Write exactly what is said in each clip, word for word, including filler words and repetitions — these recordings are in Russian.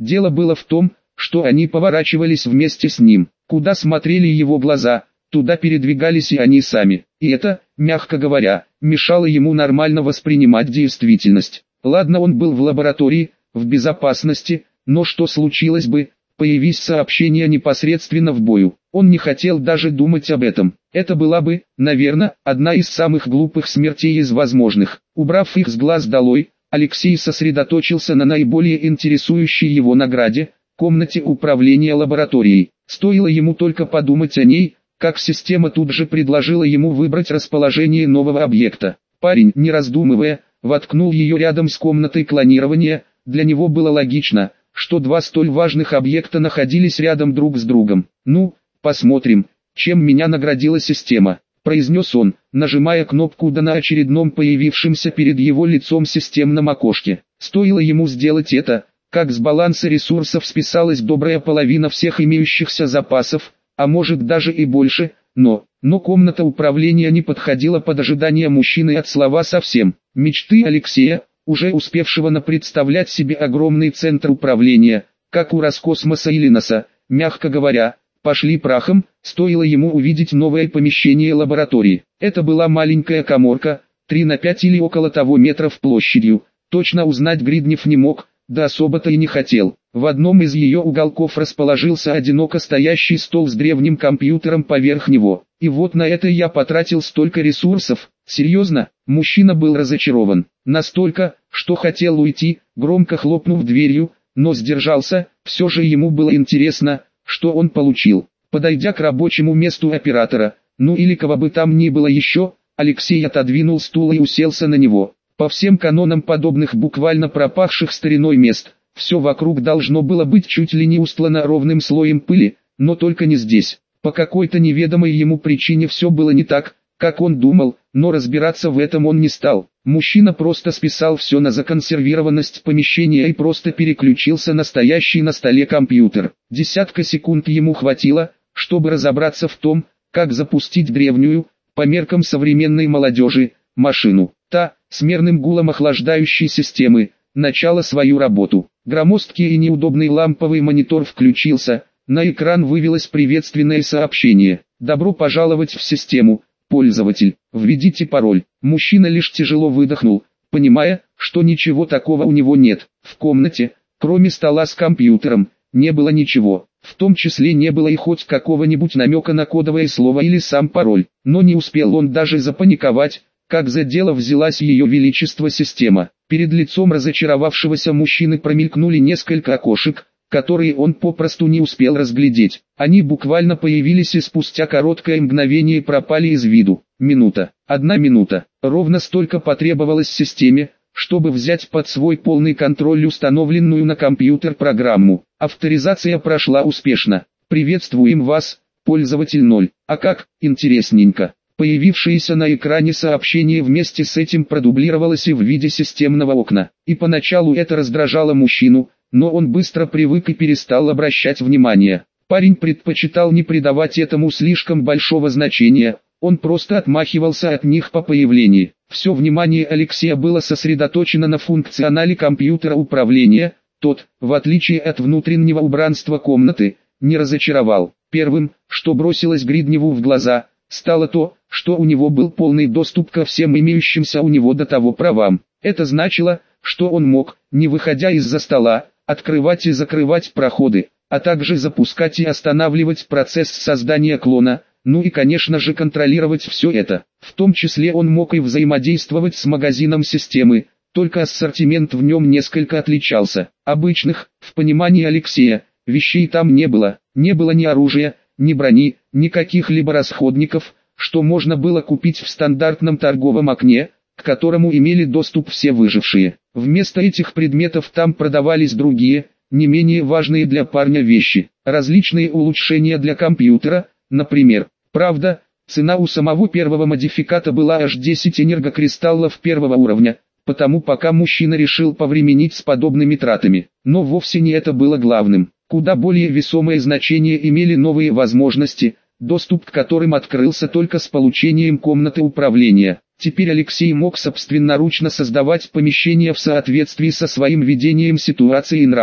Дело было в том, что они поворачивались вместе с ним. Куда смотрели его глаза, туда передвигались и они сами. И это, мягко говоря, мешало ему нормально воспринимать действительность. Ладно, он был в лаборатории, в безопасности, но что случилось бы, появись сообщение непосредственно в бою? Он не хотел даже думать об этом. Это была бы, наверное, одна из самых глупых смертей из возможных. Убрав их с глаз долой, Алексей сосредоточился на наиболее интересующей его награде – комнате управления лабораторией. Стоило ему только подумать о ней, как система тут же предложила ему выбрать расположение нового объекта. Парень, не раздумывая, воткнул ее рядом с комнатой клонирования. Для него было логично, что два столь важных объекта находились рядом друг с другом. «Ну, посмотрим, чем меня наградила система», – произнес он, нажимая кнопку «Да» на очередном появившемся перед его лицом системном окошке. Стоило ему сделать это, как с баланса ресурсов списалась добрая половина всех имеющихся запасов, а может даже и больше, но, но комната управления не подходила под ожидания мужчины от слова совсем. Мечты Алексея, уже успевшего напредставлять себе огромный центр управления, как у Роскосмоса или НАСА, мягко говоря, пошли прахом, стоило ему увидеть новое помещение лаборатории. Это была маленькая каморка, три на пять или около того метров площадью, точно узнать Гриднев не мог, да особо-то и не хотел. В одном из ее уголков расположился одиноко стоящий стол с древним компьютером поверх него. И вот на это я потратил столько ресурсов. Серьезно? Мужчина был разочарован. Настолько, что хотел уйти, громко хлопнув дверью, но сдержался. Все же ему было интересно, что он получил. Подойдя к рабочему месту оператора, ну или кого бы там ни было еще, Алексей отодвинул стул и уселся на него. По всем канонам подобных буквально пропахших стариной мест, все вокруг должно было быть чуть ли не устлано ровным слоем пыли, но только не здесь. По какой-то неведомой ему причине все было не так, как он думал, но разбираться в этом он не стал. Мужчина просто списал все на законсервированность помещения и просто переключился на стоящий на столе компьютер. Десятка секунд ему хватило, чтобы разобраться в том, как запустить древнюю, по меркам современной молодежи, машину. Та, с мерным гулом охлаждающей системы, начала свою работу. Громоздкий и неудобный ламповый монитор включился, на экран вывелось приветственное сообщение. «Добро пожаловать в систему, пользователь, введите пароль». Мужчина лишь тяжело выдохнул, понимая, что ничего такого у него нет. В комнате, кроме стола с компьютером, не было ничего. В том числе не было и хоть какого-нибудь намека на кодовое слово или сам пароль. Но не успел он даже запаниковать, как за дело взялась ее величество система. Перед лицом разочаровавшегося мужчины промелькнули несколько окошек, которые он попросту не успел разглядеть. Они буквально появились и спустя короткое мгновение пропали из виду. Минута, одна минута, ровно столько потребовалось системе, чтобы взять под свой полный контроль установленную на компьютер программу. Авторизация прошла успешно. Приветствуем вас, пользователь ноль. А как, интересненько. Появившееся на экране сообщение вместе с этим продублировалось и в виде системного окна. И поначалу это раздражало мужчину, но он быстро привык и перестал обращать внимание. Парень предпочитал не придавать этому слишком большого значения, он просто отмахивался от них по появлении. Все внимание Алексея было сосредоточено на функционале компьютера управления. Тот, в отличие от внутреннего убранства комнаты, не разочаровал. Первым, что бросилось Гридневу в глаза, стало то, что у него был полный доступ ко всем имеющимся у него до того правам. Это значило, что он мог, не выходя из-за стола, открывать и закрывать проходы, а также запускать и останавливать процесс создания клона, ну и конечно же контролировать все это. В том числе он мог и взаимодействовать с магазином системы, только ассортимент в нем несколько отличался. Обычных, в понимании Алексея, вещей там не было, не было ни оружия, ни брони, ни каких-либо расходников, что можно было купить в стандартном торговом окне, к которому имели доступ все выжившие. Вместо этих предметов там продавались другие, не менее важные для парня вещи, различные улучшения для компьютера, например. Правда, цена у самого первого модификата была аж десять энергокристаллов первого уровня, потому пока мужчина решил повременить с подобными тратами. Но вовсе не это было главным. Куда более весомое значение имели новые возможности, доступ к которым открылся только с получением комнаты управления. Теперь Алексей мог собственноручно создавать помещения в соответствии со своим видением ситуации и нравом.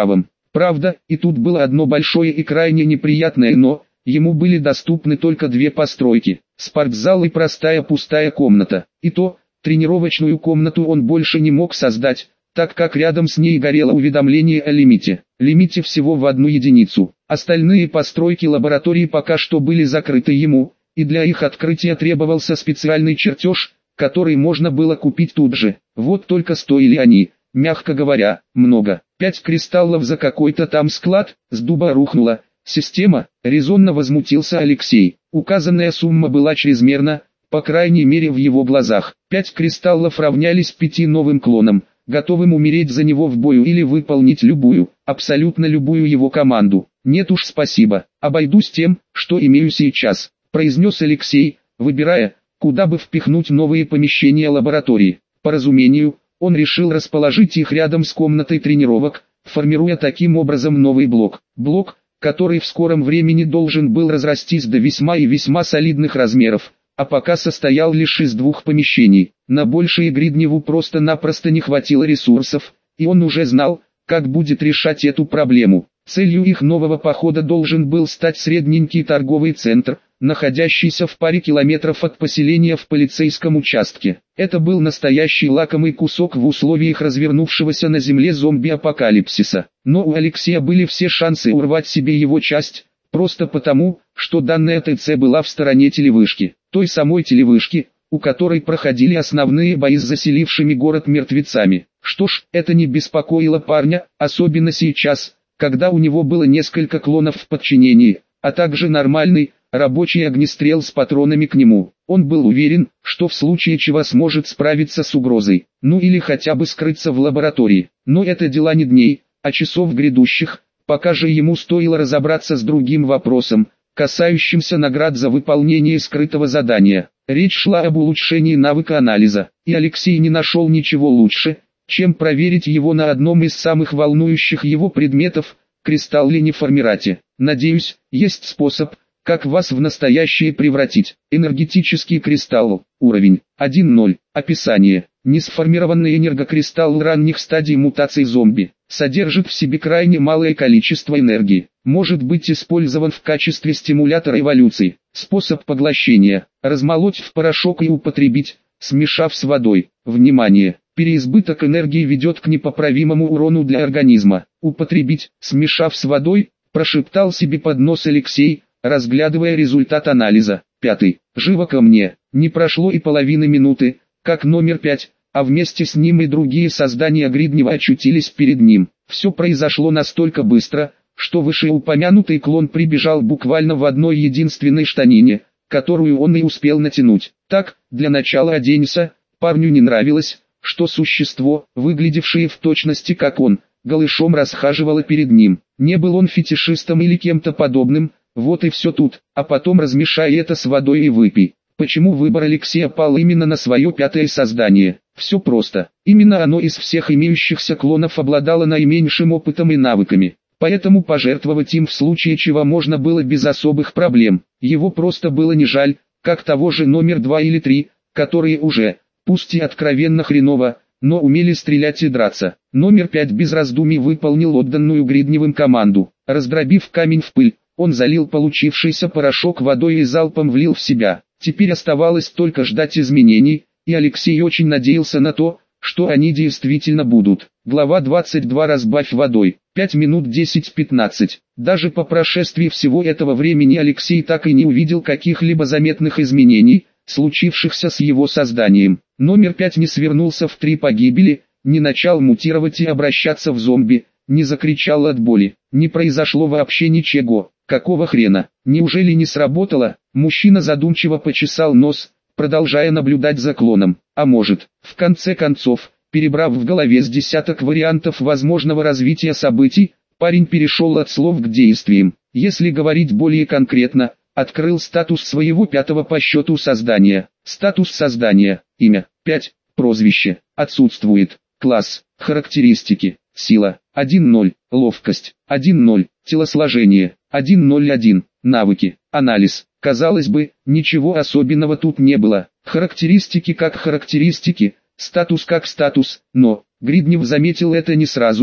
Правда, и тут было одно большое и крайне неприятное «но». Ему были доступны только две постройки – спортзал и простая пустая комната. И то, тренировочную комнату он больше не мог создать, так как рядом с ней горело уведомление о лимите. Лимите всего в одну единицу. Остальные постройки лаборатории пока что были закрыты ему, и для их открытия требовался специальный чертеж, который можно было купить тут же. Вот только стоили они, мягко говоря, много. Пять кристаллов за какой-то там склад, с дуба рухнула. Система, резонно возмутился Алексей. Указанная сумма была чрезмерна, по крайней мере в его глазах. Пять кристаллов равнялись пяти новым клонам, готовым умереть за него в бою или выполнить любую, абсолютно любую его команду. Нет уж спасибо, обойдусь тем, что имею сейчас, произнес Алексей, выбирая, куда бы впихнуть новые помещения лаборатории. По разумению, он решил расположить их рядом с комнатой тренировок, формируя таким образом новый блок. Блок, который в скором времени должен был разрастись до весьма и весьма солидных размеров, а пока состоял лишь из двух помещений. На большее Гридневу просто-напросто не хватило ресурсов, и он уже знал, как будет решать эту проблему. Целью их нового похода должен был стать средненький торговый центр, находящийся в паре километров от поселения в полицейском участке. Это был настоящий лакомый кусок в условиях развернувшегося на земле зомби-апокалипсиса. Но у Алексея были все шансы урвать себе его часть, просто потому, что данная ТЦ была в стороне телевышки, той самой телевышки, у которой проходили основные бои с заселившими город мертвецами. Что ж, это не беспокоило парня, особенно сейчас, когда у него было несколько клонов в подчинении, а также нормальный, рабочий огнестрел с патронами к нему. Он был уверен, что в случае чего сможет справиться с угрозой, ну или хотя бы скрыться в лаборатории. Но это дела не дней, а часов грядущих, пока же ему стоило разобраться с другим вопросом, касающимся наград за выполнение скрытого задания. Речь шла об улучшении навыка анализа, и Алексей не нашел ничего лучше, чем проверить его на одном из самых волнующих его предметов – кристаллине-формирате. Надеюсь, есть способ, как вас в настоящее превратить. Энергетический кристалл. Уровень один ноль. Описание. Несформированный энергокристалл ранних стадий мутаций зомби. Содержит в себе крайне малое количество энергии. Может быть использован в качестве стимулятора эволюции. Способ поглощения. Размолоть в порошок и употребить, смешав с водой. Внимание! Переизбыток энергии ведет к непоправимому урону для организма. Употребить, смешав с водой, прошептал себе под нос Алексей, разглядывая результат анализа. Пятый. Живо ко мне. Не прошло и половины минуты, как номер пять, а вместе с ним и другие создания Гриднева очутились перед ним. Все произошло настолько быстро, что вышеупомянутый клон прибежал буквально в одной единственной штанине, которую он и успел натянуть. Так, для начала оденься, парню не нравилось, что существо, выглядевшее в точности как он, голышом расхаживало перед ним. Не был он фетишистом или кем-то подобным, вот и все тут, а потом размешай это с водой и выпей. Почему выбор Алексея пал именно на свое пятое создание? Все просто. Именно оно из всех имеющихся клонов обладало наименьшим опытом и навыками. Поэтому пожертвовать им в случае чего можно было без особых проблем. Его просто было не жаль, как того же номер два или три, которые уже, пусть и откровенно хреново, но умели стрелять и драться. Номер пять без раздумий выполнил отданную Гридневым команду. Раздробив камень в пыль, он залил получившийся порошок водой и залпом влил в себя. Теперь оставалось только ждать изменений, и Алексей очень надеялся на то, что они действительно будут. Глава двадцать два. Разбавь водой. пять минут десять-пятнадцать. Даже по прошествии всего этого времени Алексей так и не увидел каких-либо заметных изменений, случившихся с его созданием. Номер пять не свернулся в три погибели, не начал мутировать и обращаться в зомби, не закричал от боли. Не произошло вообще ничего. Какого хрена? Неужели не сработало? Мужчина задумчиво почесал нос, продолжая наблюдать за клоном. А может, в конце концов, перебрав в голове с десяток вариантов возможного развития событий, парень перешел от слов к действиям. Если говорить более конкретно, открыл статус своего пятого по счету создания. Статус создания. Имя. пять. Прозвище. Отсутствует. Класс. Характеристики. Сила. один ноль. Ловкость. один ноль. Телосложение. один ноль один. Навыки. Анализ. Казалось бы, ничего особенного тут не было. Характеристики как характеристики, статус как статус, но Гриднев заметил это не сразу,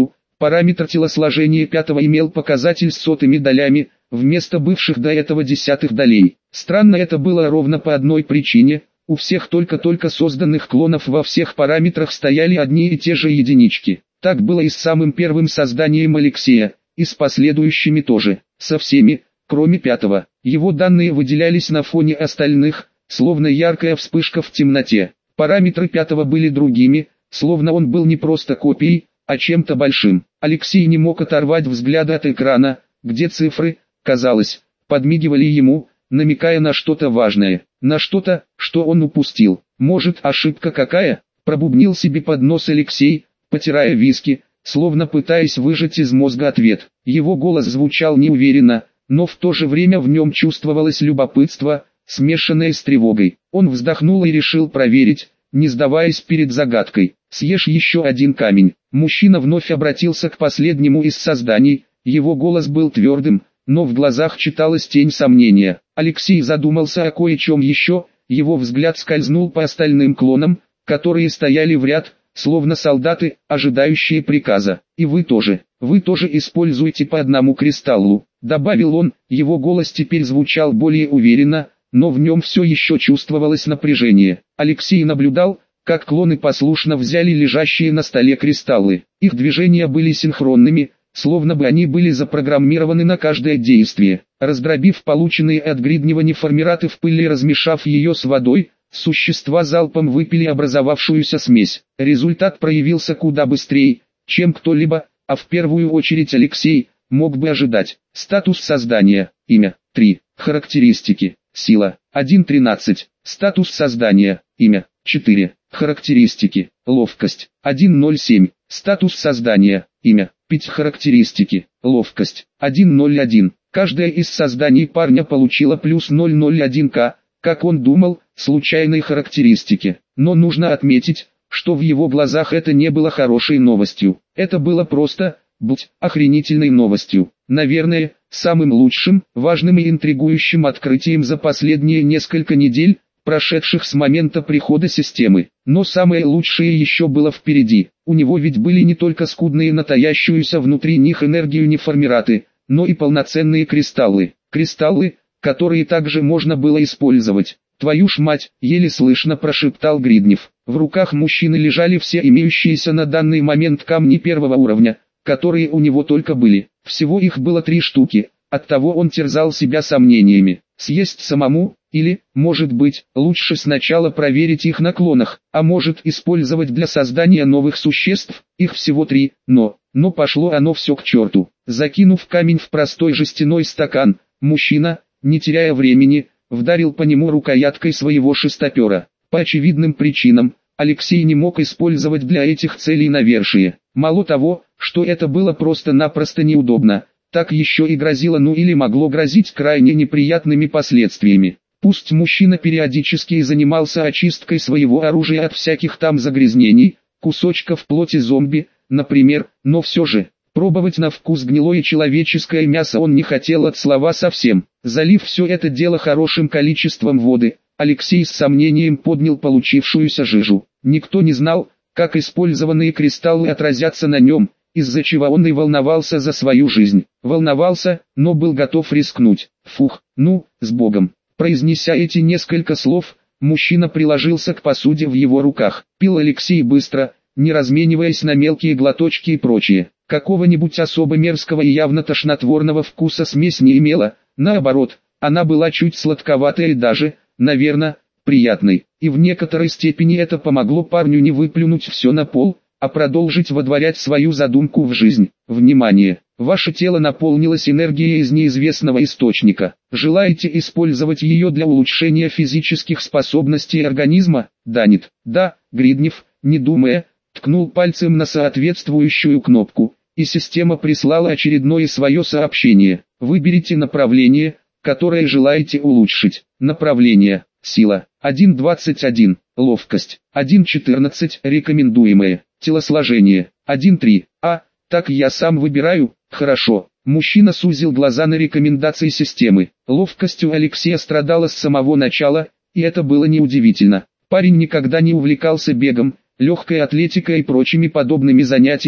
Параметр телосложения пятого имел показатель с сотыми долями, вместо бывших до этого десятых долей. Странно это было ровно по одной причине: у всех только-только созданных клонов во всех параметрах стояли одни и те же единички. Так было и с самым первым созданием Алексея, и с последующими тоже, со всеми, кроме пятого. Его данные выделялись на фоне остальных, словно яркая вспышка в темноте. Параметры пятого были другими, словно он был не просто копией, а чем-то большим. Алексей не мог оторвать взгляда от экрана, где цифры, казалось, подмигивали ему, намекая на что-то важное, на что-то, что он упустил. Может, ошибка какая? Пробубнил себе под нос Алексей, потирая виски, словно пытаясь выжать из мозга ответ. Его голос звучал неуверенно, но в то же время в нем чувствовалось любопытство, смешанное с тревогой. Он вздохнул и решил проверить, не сдаваясь перед загадкой. «Съешь еще один камень». Мужчина вновь обратился к последнему из созданий, его голос был твердым, но в глазах читалась тень сомнения. Алексей задумался о кое-чем еще, его взгляд скользнул по остальным клонам, которые стояли в ряд, словно солдаты, ожидающие приказа. «И вы тоже, вы тоже используйте по одному кристаллу», добавил он, его голос теперь звучал более уверенно, но в нем все еще чувствовалось напряжение. Алексей наблюдал, как клоны послушно взяли лежащие на столе кристаллы. Их движения были синхронными, словно бы они были запрограммированы на каждое действие. Раздробив полученные от гриднева неформираты в пыль и размешав ее с водой, существа залпом выпили образовавшуюся смесь. Результат проявился куда быстрее, чем кто-либо, а в первую очередь Алексей, мог бы ожидать. Статус создания. Имя. три. Характеристики. Сила. один тринадцать. Статус создания. Имя. четыре. Характеристики. Ловкость. один ноль семь. Статус создания. Имя. пять. Характеристики. Ловкость. один ноль один. Каждое из созданий парня получило плюс ноль ноль один ка, как он думал, случайной характеристики. Но нужно отметить, что в его глазах это не было хорошей новостью. Это было просто, будь, охренительной новостью. Наверное, самым лучшим, важным и интригующим открытием за последние несколько недель, прошедших с момента прихода системы. Но самое лучшее еще было впереди. У него ведь были не только скудные натаящуюся внутри них энергию неформираты, но и полноценные кристаллы. Кристаллы, которые также можно было использовать. «Твою ж мать!» — еле слышно прошептал Гриднев. В руках мужчины лежали все имеющиеся на данный момент камни первого уровня, которые у него только были. Всего их было три штуки, оттого он терзал себя сомнениями. Съесть самому, или, может быть, лучше сначала проверить их на клонах, а может использовать для создания новых существ, их всего три, но, но пошло оно все к черту. Закинув камень в простой жестяной стакан, мужчина, не теряя времени, вдарил по нему рукояткой своего шестопера. По очевидным причинам, Алексей не мог использовать для этих целей навершие. Мало того, что это было просто-напросто неудобно, так еще и грозило, ну или могло грозить крайне неприятными последствиями. Пусть мужчина периодически занимался очисткой своего оружия от всяких там загрязнений, кусочков плоти зомби, например, но все же, пробовать на вкус гнилое человеческое мясо он не хотел от слова совсем. Залив все это дело хорошим количеством воды, Алексей с сомнением поднял получившуюся жижу. Никто не знал, как использованные кристаллы отразятся на нем, из-за чего он и волновался за свою жизнь. Волновался, но был готов рискнуть. Фух, ну, с Богом. Произнеся эти несколько слов, мужчина приложился к посуде в его руках. Пил Алексей быстро, не размениваясь на мелкие глоточки и прочее. Какого-нибудь особо мерзкого и явно тошнотворного вкуса смесь не имела, наоборот, она была чуть сладковатой и даже, наверное, приятной. И в некоторой степени это помогло парню не выплюнуть все на пол, а продолжить водворять свою задумку в жизнь. Внимание! Ваше тело наполнилось энергией из неизвестного источника. Желаете использовать ее для улучшения физических способностей организма? Да, нет. Да, Гриднев, не думая, ткнул пальцем на соответствующую кнопку, и система прислала очередное свое сообщение. Выберите направление, которое желаете улучшить. Направление. Сила. один двадцать один. Ловкость. один четырнадцать. Рекомендуемое. Телосложение. один три. А, так я сам выбираю? Хорошо. Мужчина сузил глаза на рекомендации системы. Ловкость у Алексея страдала с самого начала, и это было неудивительно. Парень никогда не увлекался бегом, легкой атлетикой и прочими подобными занятиями,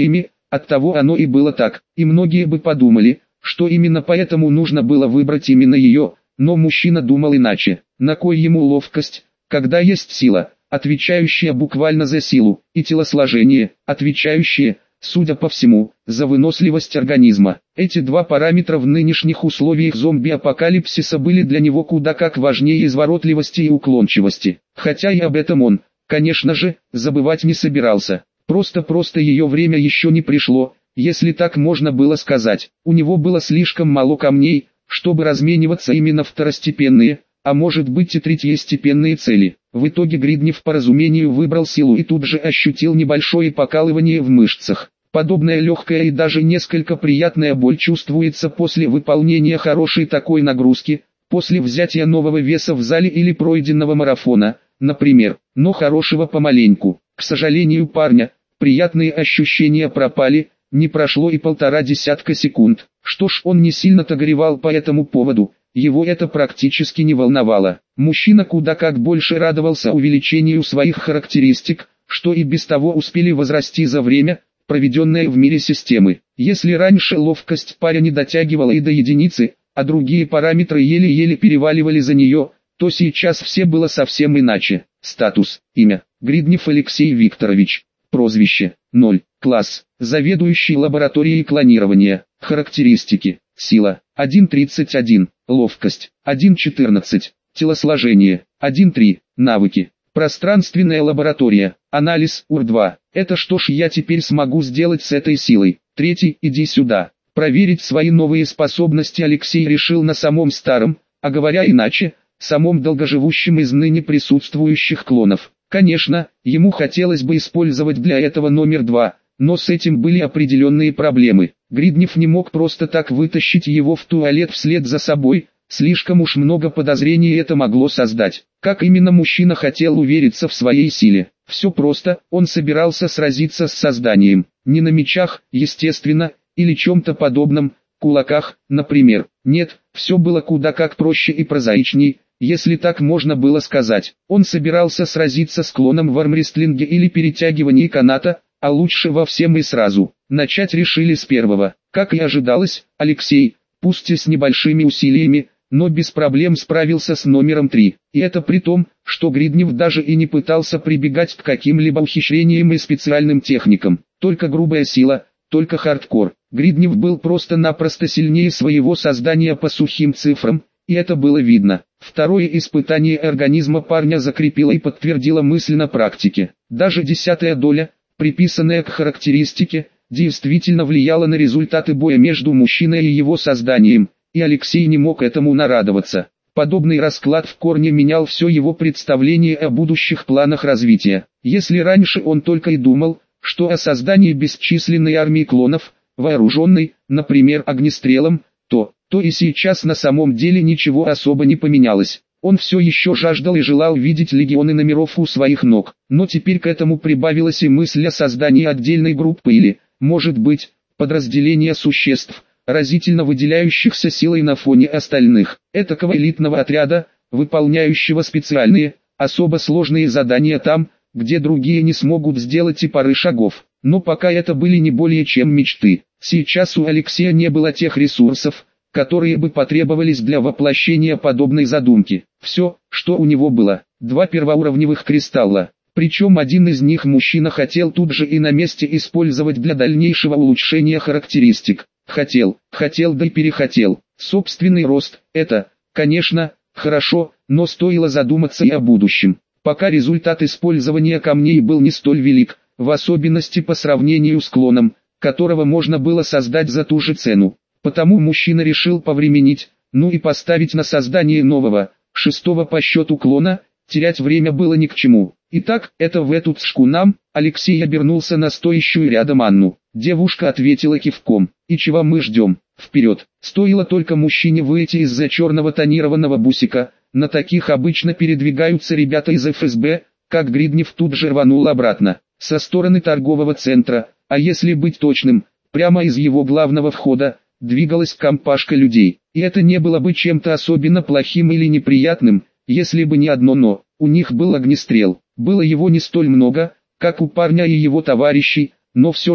оттого оно и было так, и многие бы подумали, что именно поэтому нужно было выбрать именно ее, но мужчина думал иначе. На кой ему ловкость, когда есть сила, отвечающая буквально за силу, и телосложение, отвечающее, судя по всему, за выносливость организма. Эти два параметра в нынешних условиях зомби-апокалипсиса были для него куда как важнее изворотливости и уклончивости. Хотя и об этом он, конечно же, забывать не собирался. Просто-просто ее время еще не пришло, если так можно было сказать. У него было слишком мало камней, чтобы размениваться именно второстепенные, а может быть и третьестепенные цели. В итоге Гриднев по разумению выбрал силу и тут же ощутил небольшое покалывание в мышцах. Подобная легкая и даже несколько приятная боль чувствуется после выполнения хорошей такой нагрузки, после взятия нового веса в зале или пройденного марафона, например, но хорошего помаленьку. К сожалению парня, приятные ощущения пропали, не прошло и полтора десятка секунд. Что ж, он не сильно-то горевал по этому поводу, его это практически не волновало. Мужчина куда как больше радовался увеличению своих характеристик, что и без того успели возрасти за время, проведенное в мире системы. Если раньше ловкость парня не дотягивала и до единицы, а другие параметры еле-еле переваливали за нее, то сейчас все было совсем иначе. Статус, имя, Гриднев Алексей Викторович. Прозвище, ноль. Класс, заведующий лабораторией клонирования. Характеристики, сила, один тридцать один, ловкость, один четырнадцать, телосложение, один три, навыки. Пространственная лаборатория, анализ, ур два. Это что ж я теперь смогу сделать с этой силой? Третий, иди сюда. Проверить свои новые способности Алексей решил на самом старом, а говоря иначе, самом долгоживущем из ныне присутствующих клонов. Конечно, ему хотелось бы использовать для этого номер два, но с этим были определенные проблемы. Гриднев не мог просто так вытащить его в туалет вслед за собой, слишком уж много подозрений это могло создать. Как именно мужчина хотел увериться в своей силе? Все просто, он собирался сразиться с созданием, не на мечах, естественно, или чем-то подобном, кулаках, например. Нет, все было куда как проще и прозаичней, если так можно было сказать. Он собирался сразиться с клоном в армрестлинге или перетягивании каната, а лучше во всем и сразу. Начать решили с первого. Как и ожидалось, Алексей, пусть и с небольшими усилиями, но без проблем справился с номером три. И это при том, что Гриднев даже и не пытался прибегать к каким-либо ухищрениям и специальным техникам. Только грубая сила, только хардкор. Гриднев был просто-напросто сильнее своего создания по сухим цифрам, и это было видно. Второе испытание организма парня закрепило и подтвердило мысль на практике. Даже десятая доля, приписанная к характеристике, действительно влияла на результаты боя между мужчиной и его созданием, и Алексей не мог этому нарадоваться. Подобный расклад в корне менял все его представление о будущих планах развития. Если раньше он только и думал, что о создании бесчисленной армии клонов, вооруженной, например, огнестрелом, то, то и сейчас на самом деле ничего особо не поменялось. Он все еще жаждал и желал видеть легионы номеров у своих ног, но теперь к этому прибавилась и мысль о создании отдельной группы или, может быть, подразделения существ, разительно выделяющихся силой на фоне остальных. Этакого элитного отряда, выполняющего специальные, особо сложные задания там, где другие не смогут сделать и пары шагов. Но пока это были не более чем мечты. Сейчас у Алексея не было тех ресурсов, которые бы потребовались для воплощения подобной задумки. Все, что у него было, два первоуровневых кристалла. Причем один из них мужчина хотел тут же и на месте использовать для дальнейшего улучшения характеристик. Хотел, хотел да и перехотел. Собственный рост, это, конечно, хорошо, но стоило задуматься и о будущем. Пока результат использования камней был не столь велик, в особенности по сравнению с клоном, которого можно было создать за ту же цену. Потому мужчина решил повременить, ну и поставить на создание нового, шестого по счету клона, терять время было ни к чему. Итак, это в эту цшку нам, Алексей обернулся на стоящую рядом Анну. Девушка ответила кивком. И чего мы ждем? Вперед! Стоило только мужчине выйти из-за черного тонированного бусика, на таких обычно передвигаются ребята из эф эс бэ, как Гриднев тут же рванул обратно, со стороны торгового центра, а если быть точным, прямо из его главного входа, двигалась компашка людей. И это не было бы чем-то особенно плохим или неприятным, если бы не одно но. У них был огнестрел. Было его не столь много, как у парня и его товарищей, но все же,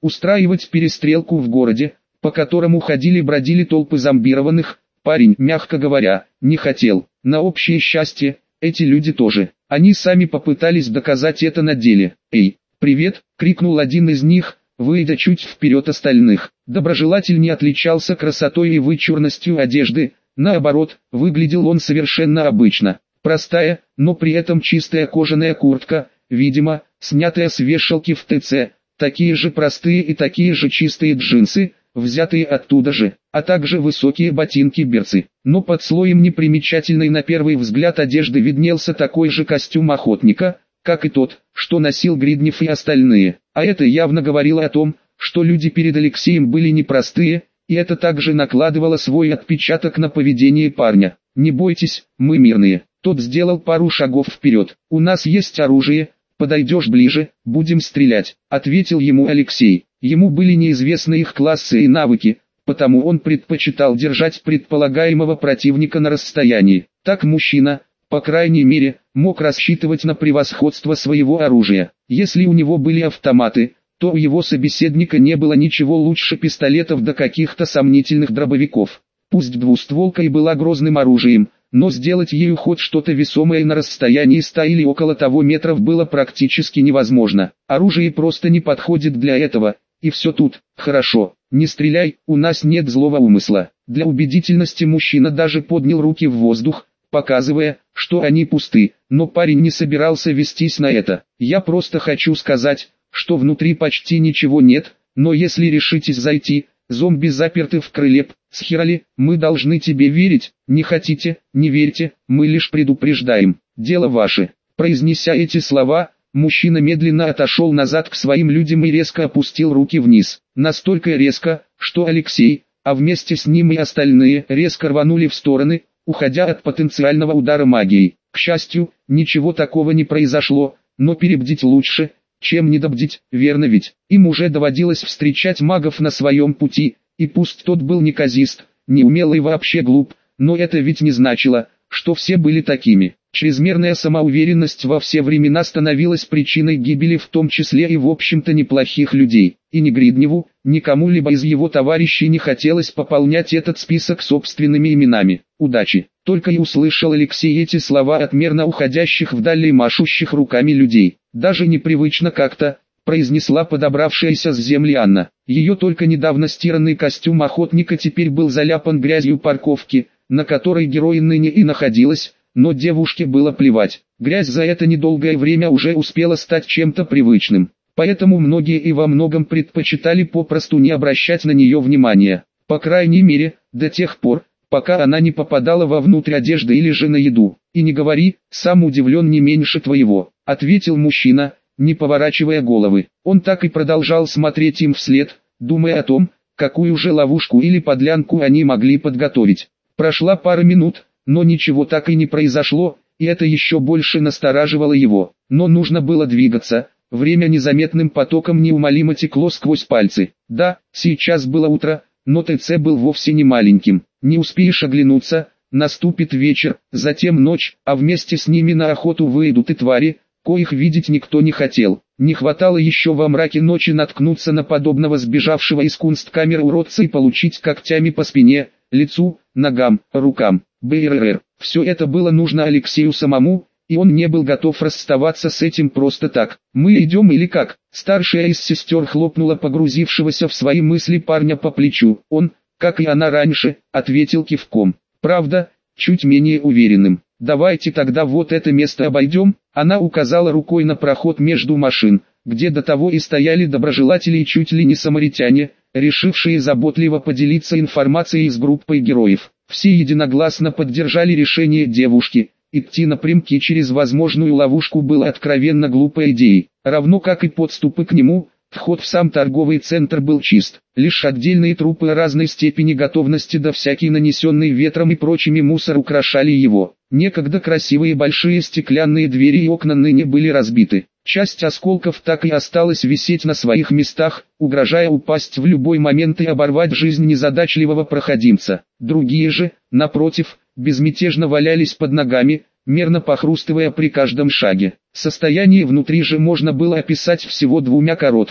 устраивать перестрелку в городе, по которому ходили-бродили толпы зомбированных, парень, мягко говоря, не хотел. На общее счастье, эти люди тоже. Они сами попытались доказать это на деле. «Эй, привет!» — крикнул один из них, выйдя чуть вперед остальных. Доброжелатель не отличался красотой и вычурностью одежды, наоборот, выглядел он совершенно обычно. Простая, но при этом чистая кожаная куртка, видимо, снятая с вешалки в ТЦ, такие же простые и такие же чистые джинсы, взятые оттуда же, а также высокие ботинки-берцы. Но под слоем непримечательной на первый взгляд одежды виднелся такой же костюм охотника, как и тот, что носил Гриднев и остальные. А это явно говорило о том, что люди перед Алексеем были непростые, и это также накладывало свой отпечаток на поведение парня. «Не бойтесь, мы мирные». Тот сделал пару шагов вперед. «У нас есть оружие, подойдешь ближе, будем стрелять», — ответил ему Алексей. Ему были неизвестны их классы и навыки, потому он предпочитал держать предполагаемого противника на расстоянии. Так мужчина, по крайней мере, мог рассчитывать на превосходство своего оружия. Если у него были автоматы, то у его собеседника не было ничего лучше пистолетов до каких-то сомнительных дробовиков. Пусть двустволка и была грозным оружием, но сделать ею хоть что-то весомое на расстоянии ста или около того метров было практически невозможно. Оружие просто не подходит для этого, и все тут. «Хорошо, не стреляй, у нас нет злого умысла». Для убедительности мужчина даже поднял руки в воздух, показывая, что они пусты, но парень не собирался вестись на это. «Я просто хочу сказать, что внутри почти ничего нет, но если решитесь зайти, зомби заперты в крыле, схерали, мы должны тебе верить, не хотите, не верьте, мы лишь предупреждаем, дело ваше». Произнеся эти слова, мужчина медленно отошел назад к своим людям и резко опустил руки вниз. Настолько резко, что Алексей, а вместе с ним и остальные, резко рванули в стороны, уходя от потенциального удара магией. К счастью, ничего такого не произошло, но перебдить лучше, чем недобдить, верно ведь? Им уже доводилось встречать магов на своем пути, и пусть тот был неказист, неумелый и вообще глуп, но это ведь не значило, что все были такими. Чрезмерная самоуверенность во все времена становилась причиной гибели в том числе и в общем-то неплохих людей. И ни Гридневу, ни кому-либо из его товарищей не хотелось пополнять этот список собственными именами. «Удачи!» Только и услышал Алексей эти слова от мерно уходящих вдаль и машущих руками людей. «Даже непривычно как-то», — произнесла подобравшаяся с земли Анна. Ее только недавно стиранный костюм охотника теперь был заляпан грязью парковки, на которой героин ныне и находилась, но девушке было плевать. Грязь за это недолгое время уже успела стать чем-то привычным. Поэтому многие и во многом предпочитали попросту не обращать на нее внимания. По крайней мере, до тех пор, пока она не попадала вовнутрь одежды или же на еду. «И не говори, сам удивлен не меньше твоего», — ответил мужчина, не поворачивая головы. Он так и продолжал смотреть им вслед, думая о том, какую же ловушку или подлянку они могли подготовить. Прошла пара минут, но ничего так и не произошло, и это еще больше настораживало его. Но нужно было двигаться, время незаметным потоком неумолимо текло сквозь пальцы. Да, сейчас было утро, но ТЦ был вовсе не маленьким. Не успеешь оглянуться, наступит вечер, затем ночь, а вместе с ними на охоту выйдут и твари, коих видеть никто не хотел. Не хватало еще во мраке ночи наткнуться на подобного сбежавшего из кунсткамеры уродца и получить когтями по спине, лицу, ногам, рукам. БРР. Все это было нужно Алексею самому, и он не был готов расставаться с этим просто так. «Мы идем или как?» Старшая из сестер хлопнула погрузившегося в свои мысли парня по плечу. Он, как и она раньше, ответил кивком. Правда, чуть менее уверенным. «Давайте тогда вот это место обойдем». Она указала рукой на проход между машин, где до того и стояли доброжелатели и чуть ли не самаритяне, решившие заботливо поделиться информацией с группой героев. Все единогласно поддержали решение девушки. Идти напрямки через возможную ловушку было откровенно глупой идеей. Равно как и подступы к нему, вход в сам торговый центр был чист. Лишь отдельные трупы разной степени готовности да всякий нанесенный ветром и прочими мусор украшали его. Некогда красивые большие стеклянные двери и окна ныне были разбиты. Часть осколков так и осталась висеть на своих местах, угрожая упасть в любой момент и оборвать жизнь незадачливого проходимца. Другие же, напротив, безмятежно валялись под ногами, мерно похрустывая при каждом шаге. Состояние внутри же можно было описать всего двумя короткими,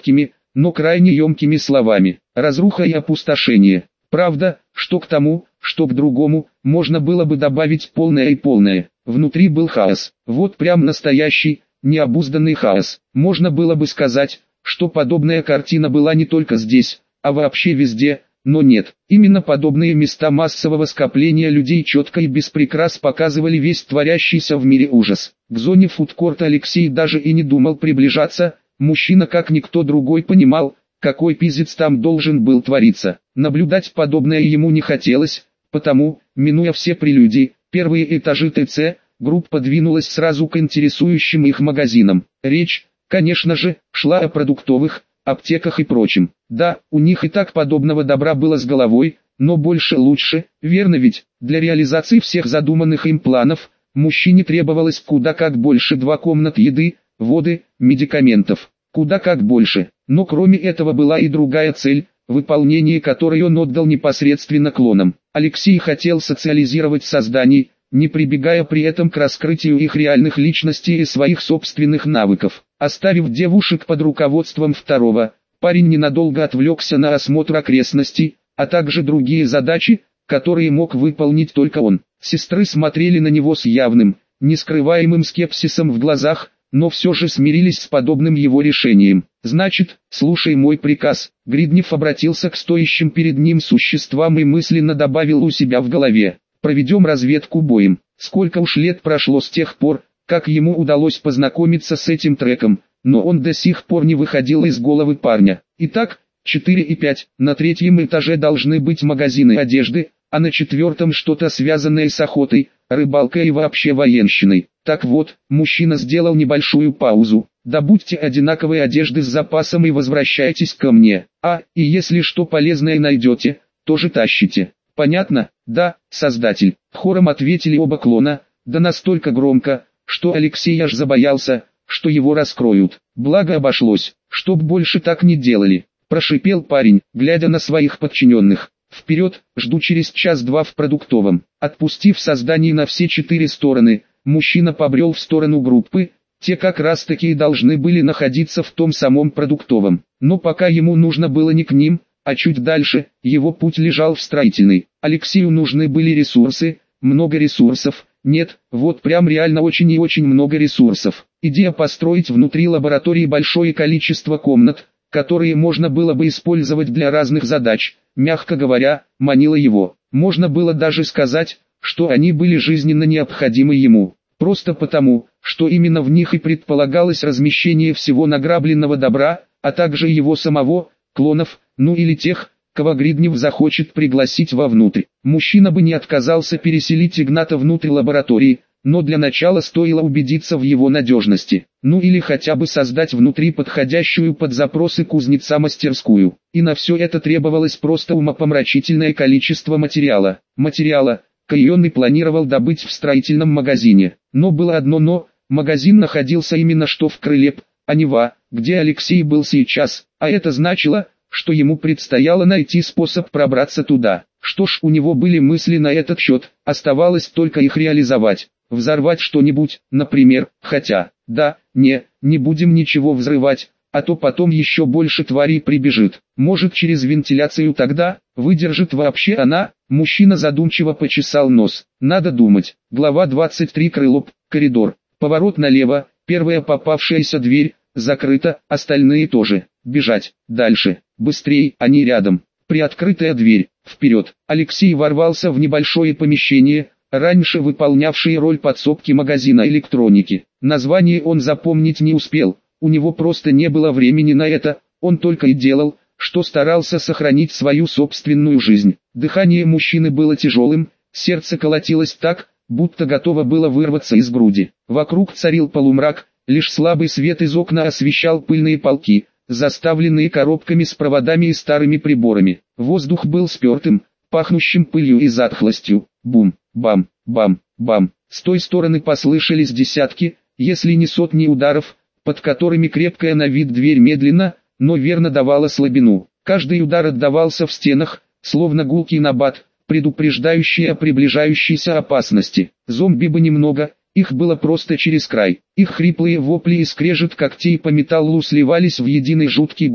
но крайне емкими словами. Разруха и опустошение. Правда, что к тому, что к другому, можно было бы добавить полное и полное. Внутри был хаос. Вот прям настоящий, необузданный хаос. Можно было бы сказать, что подобная картина была не только здесь, а вообще везде, но нет. Именно подобные места массового скопления людей четко и без прикрас показывали весь творящийся в мире ужас. К зоне фудкорта Алексей даже и не думал приближаться, мужчина как никто другой понимал, какой пиздец там должен был твориться. Наблюдать подобное ему не хотелось, потому, минуя все прелюдии, первые этажи ТЦ, группа двинулась сразу к интересующим их магазинам. Речь, конечно же, шла о продуктовых, аптеках и прочем. Да, у них и так подобного добра было с головой, но больше лучше, верно ведь? Для реализации всех задуманных им планов, мужчине требовалось куда как больше два комнат еды, воды, медикаментов. Куда как больше. Но кроме этого была и другая цель, выполнение которой он отдал непосредственно клонам. Алексей хотел социализировать созданий, не прибегая при этом к раскрытию их реальных личностей и своих собственных навыков. Оставив девушек под руководством второго, парень ненадолго отвлекся на осмотр окрестностей, а также другие задачи, которые мог выполнить только он. Сестры смотрели на него с явным, нескрываемым скепсисом в глазах, но все же смирились с подобным его решением. «Значит, слушай мой приказ», — Гриднев обратился к стоящим перед ним существам и мысленно добавил у себя в голове. «Проведем разведку боем». Сколько уж лет прошло с тех пор, как ему удалось познакомиться с этим треком, но он до сих пор не выходил из головы парня. Итак, четыре и пять, на третьем этаже должны быть магазины одежды, а на четвертом что-то связанное с охотой, рыбалкой и вообще военщиной. Так вот, мужчина сделал небольшую паузу. Добудьте одинаковые одежды с запасом и возвращайтесь ко мне. А, и если что полезное найдете, тоже тащите. Понятно? Да, создатель. Хором ответили оба клона, да настолько громко, что Алексей аж забоялся, что его раскроют. Благо обошлось, чтоб больше так не делали. Прошипел парень, глядя на своих подчиненных. Вперед, жду через час-два в продуктовом. Отпустив созданий на все четыре стороны, мужчина побрел в сторону группы, те как раз таки и должны были находиться в том самом продуктовом. Но пока ему нужно было не к ним, а чуть дальше, его путь лежал в строительный. Алексею нужны были ресурсы, много ресурсов, нет, вот прям реально очень и очень много ресурсов. Идея построить внутри лаборатории большое количество комнат, которые можно было бы использовать для разных задач, мягко говоря, манила его. Можно было даже сказать, что они были жизненно необходимы ему, просто потому, что именно в них и предполагалось размещение всего награбленного добра, а также его самого, клонов, ну или тех, кого Гриднев захочет пригласить вовнутрь. Мужчина бы не отказался переселить Игната внутрь лаборатории, но для начала стоило убедиться в его надежности, ну или хотя бы создать внутри подходящую под запросы кузнеца мастерскую. И на все это требовалось просто умопомрачительное количество материала. Материала, Кайонный планировал добыть в строительном магазине, но было одно но, магазин находился именно что в крыле П, а не Ва, где Алексей был сейчас, а это значило, что ему предстояло найти способ пробраться туда. Что ж, у него были мысли на этот счет, оставалось только их реализовать. Взорвать что-нибудь, например, хотя, да, не, не будем ничего взрывать, а то потом еще больше тварей прибежит. Может через вентиляцию тогда, выдержит вообще она? Мужчина задумчиво почесал нос. Надо думать. Глава двадцать три. Крыло П, коридор. Поворот налево, первая попавшаяся дверь, закрыта, остальные тоже. Бежать, дальше, быстрей, они рядом. Приоткрытая дверь, вперед. Алексей ворвался в небольшое помещение, раньше выполнявшее роль подсобки магазина электроники. Название он запомнить не успел, у него просто не было времени на это, он только и делал, что старался сохранить свою собственную жизнь. Дыхание мужчины было тяжелым, сердце колотилось так, будто готово было вырваться из груди. Вокруг царил полумрак, лишь слабый свет из окна освещал пыльные полки, заставленные коробками с проводами и старыми приборами. Воздух был спертым, пахнущим пылью и затхлостью. Бум, бам, бам, бам. С той стороны послышались десятки, если не сотни ударов, под которыми крепкая на вид дверь медленно, но верно давала слабину. Каждый удар отдавался в стенах, словно гулкий набат, предупреждающий о приближающейся опасности. Зомби бы немного, их было просто через край. Их хриплые вопли и скрежет когтей по металлу сливались в единый жуткий гул,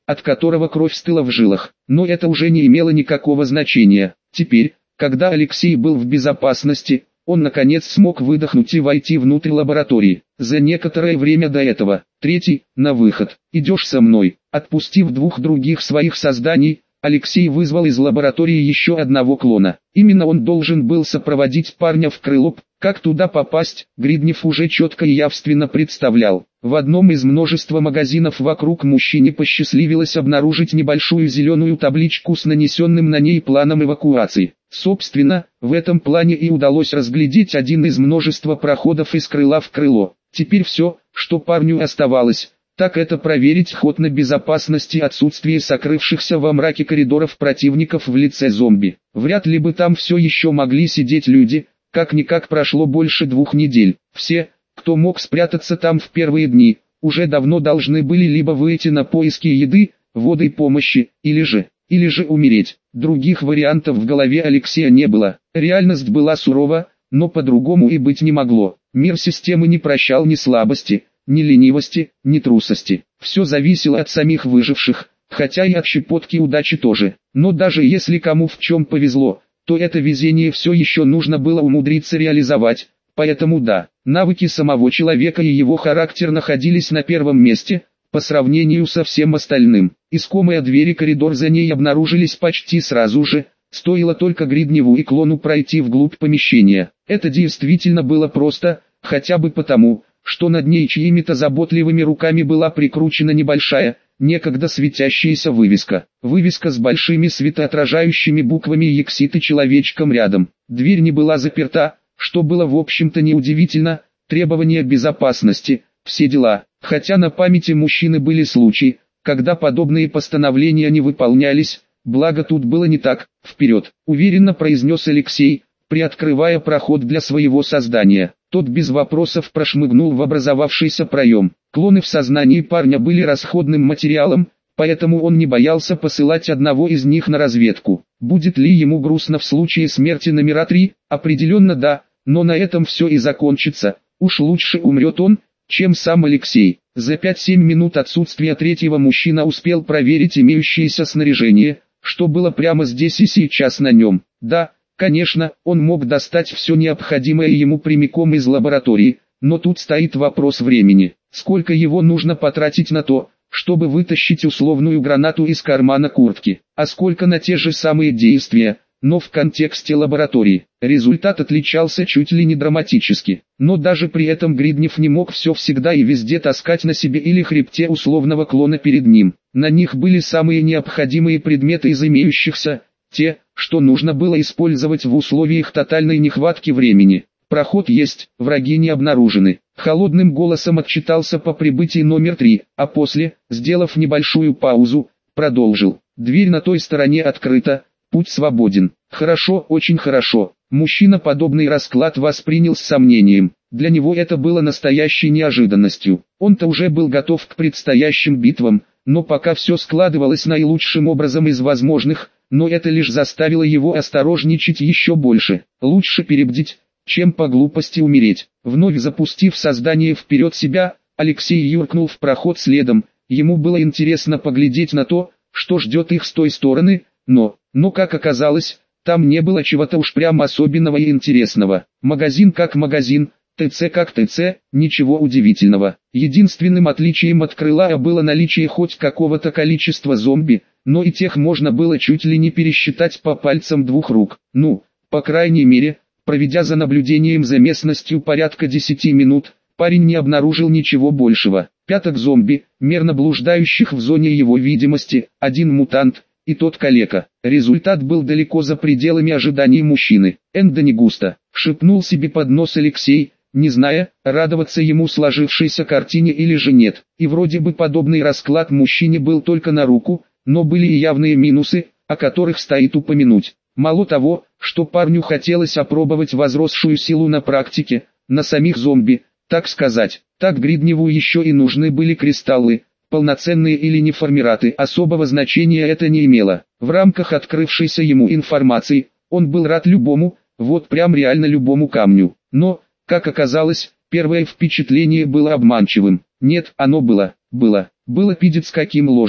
от которого кровь стыла в жилах. Но это уже не имело никакого значения. Теперь, когда Алексей был в безопасности, он наконец смог выдохнуть и войти внутрь лаборатории. За некоторое время до этого, третий, на выход. «Идешь со мной». Отпустив двух других своих созданий, Алексей вызвал из лаборатории еще одного клона. Именно он должен был сопроводить парня в крыло. Как туда попасть, Гриднев уже четко и явственно представлял. В одном из множества магазинов вокруг мужчине посчастливилось обнаружить небольшую зеленую табличку с нанесенным на ней планом эвакуации. Собственно, в этом плане и удалось разглядеть один из множества проходов из крыла в крыло. Теперь все, что парню оставалось, так это проверить ход на безопасность и отсутствие сокрывшихся во мраке коридоров противников в лице зомби. Вряд ли бы там все еще могли сидеть люди, как-никак прошло больше двух недель. Все, кто мог спрятаться там в первые дни, уже давно должны были либо выйти на поиски еды, воды и помощи, или же, или же умереть. Других вариантов в голове Алексея не было. Реальность была сурова, но по-другому и быть не могло. Мир системы не прощал ни слабости, ни ленивости, ни трусости. Все зависело от самих выживших, хотя и от щепотки удачи тоже. Но даже если кому в чем повезло, то это везение все еще нужно было умудриться реализовать. Поэтому да, навыки самого человека и его характер находились на первом месте, по сравнению со всем остальным. Искомые двери коридор за ней обнаружились почти сразу же, стоило только Гридневу и клону пройти вглубь помещения. Это действительно было просто, хотя бы потому, что над ней чьими-то заботливыми руками была прикручена небольшая, некогда светящаяся вывеска. Вывеска с большими светоотражающими буквами «Ексит» и человечком рядом. Дверь не была заперта, что было в общем-то неудивительно, требования безопасности, все дела. Хотя на памяти мужчины были случаи, когда подобные постановления не выполнялись, благо тут было не так. «Вперед!» — уверенно произнес Алексей, приоткрывая проход для своего создания. Тот без вопросов прошмыгнул в образовавшийся проем. Клоны в сознании парня были расходным материалом, поэтому он не боялся посылать одного из них на разведку. Будет ли ему грустно в случае смерти номера три? Определенно да, но на этом все и закончится. Уж лучше умрет он, чем сам Алексей. За пять-семь минут отсутствия третьего мужчина успел проверить имеющееся снаряжение, что было прямо здесь и сейчас на нем. Да, конечно, он мог достать все необходимое ему прямиком из лаборатории, но тут стоит вопрос времени. Сколько его нужно потратить на то, чтобы вытащить условную гранату из кармана куртки, а сколько на те же самые действия, но в контексте лаборатории. Результат отличался чуть ли не драматически, но даже при этом Гриднев не мог все всегда и везде таскать на себе или хребте условного клона перед ним. На них были самые необходимые предметы из имеющихся, те, что нужно было использовать в условиях тотальной нехватки времени. Проход есть, враги не обнаружены. Холодным голосом отчитался по прибытии номер три, а после, сделав небольшую паузу, продолжил. Дверь на той стороне открыта, путь свободен. Хорошо, очень хорошо. Мужчина подобный расклад воспринял с сомнением. Для него это было настоящей неожиданностью. Он-то уже был готов к предстоящим битвам, но пока все складывалось наилучшим образом из возможных, но это лишь заставило его осторожничать еще больше. Лучше перебдить, чем по глупости умереть. Вновь запустив создание вперед себя, Алексей юркнул в проход следом. Ему было интересно поглядеть на то, что ждет их с той стороны, но, но как оказалось, там не было чего-то уж прямо особенного и интересного. Магазин как магазин, ТЦ как ТЦ, ничего удивительного. Единственным отличием от крыла было наличие хоть какого-то количества зомби, но и тех можно было чуть ли не пересчитать по пальцам двух рук. Ну, по крайней мере, проведя за наблюдением за местностью порядка десяти минут, парень не обнаружил ничего большего. Пяток зомби, мерно блуждающих в зоне его видимости, один мутант, и тот калека. Результат был далеко за пределами ожиданий мужчины. «Энда не густо», — шепнул себе под нос Алексей, не зная, радоваться ему сложившейся картине или же нет. И вроде бы подобный расклад мужчине был только на руку, но были и явные минусы, о которых стоит упомянуть. Мало того, что парню хотелось опробовать возросшую силу на практике, на самих зомби, так сказать, так Гридневу еще и нужны были кристаллы, полноценные или неформираты, особого значения это не имело. В рамках открывшейся ему информации, он был рад любому, вот прям реально любому камню. Но, как оказалось, первое впечатление было обманчивым. Нет, оно было, было, было пиздец каким ложным.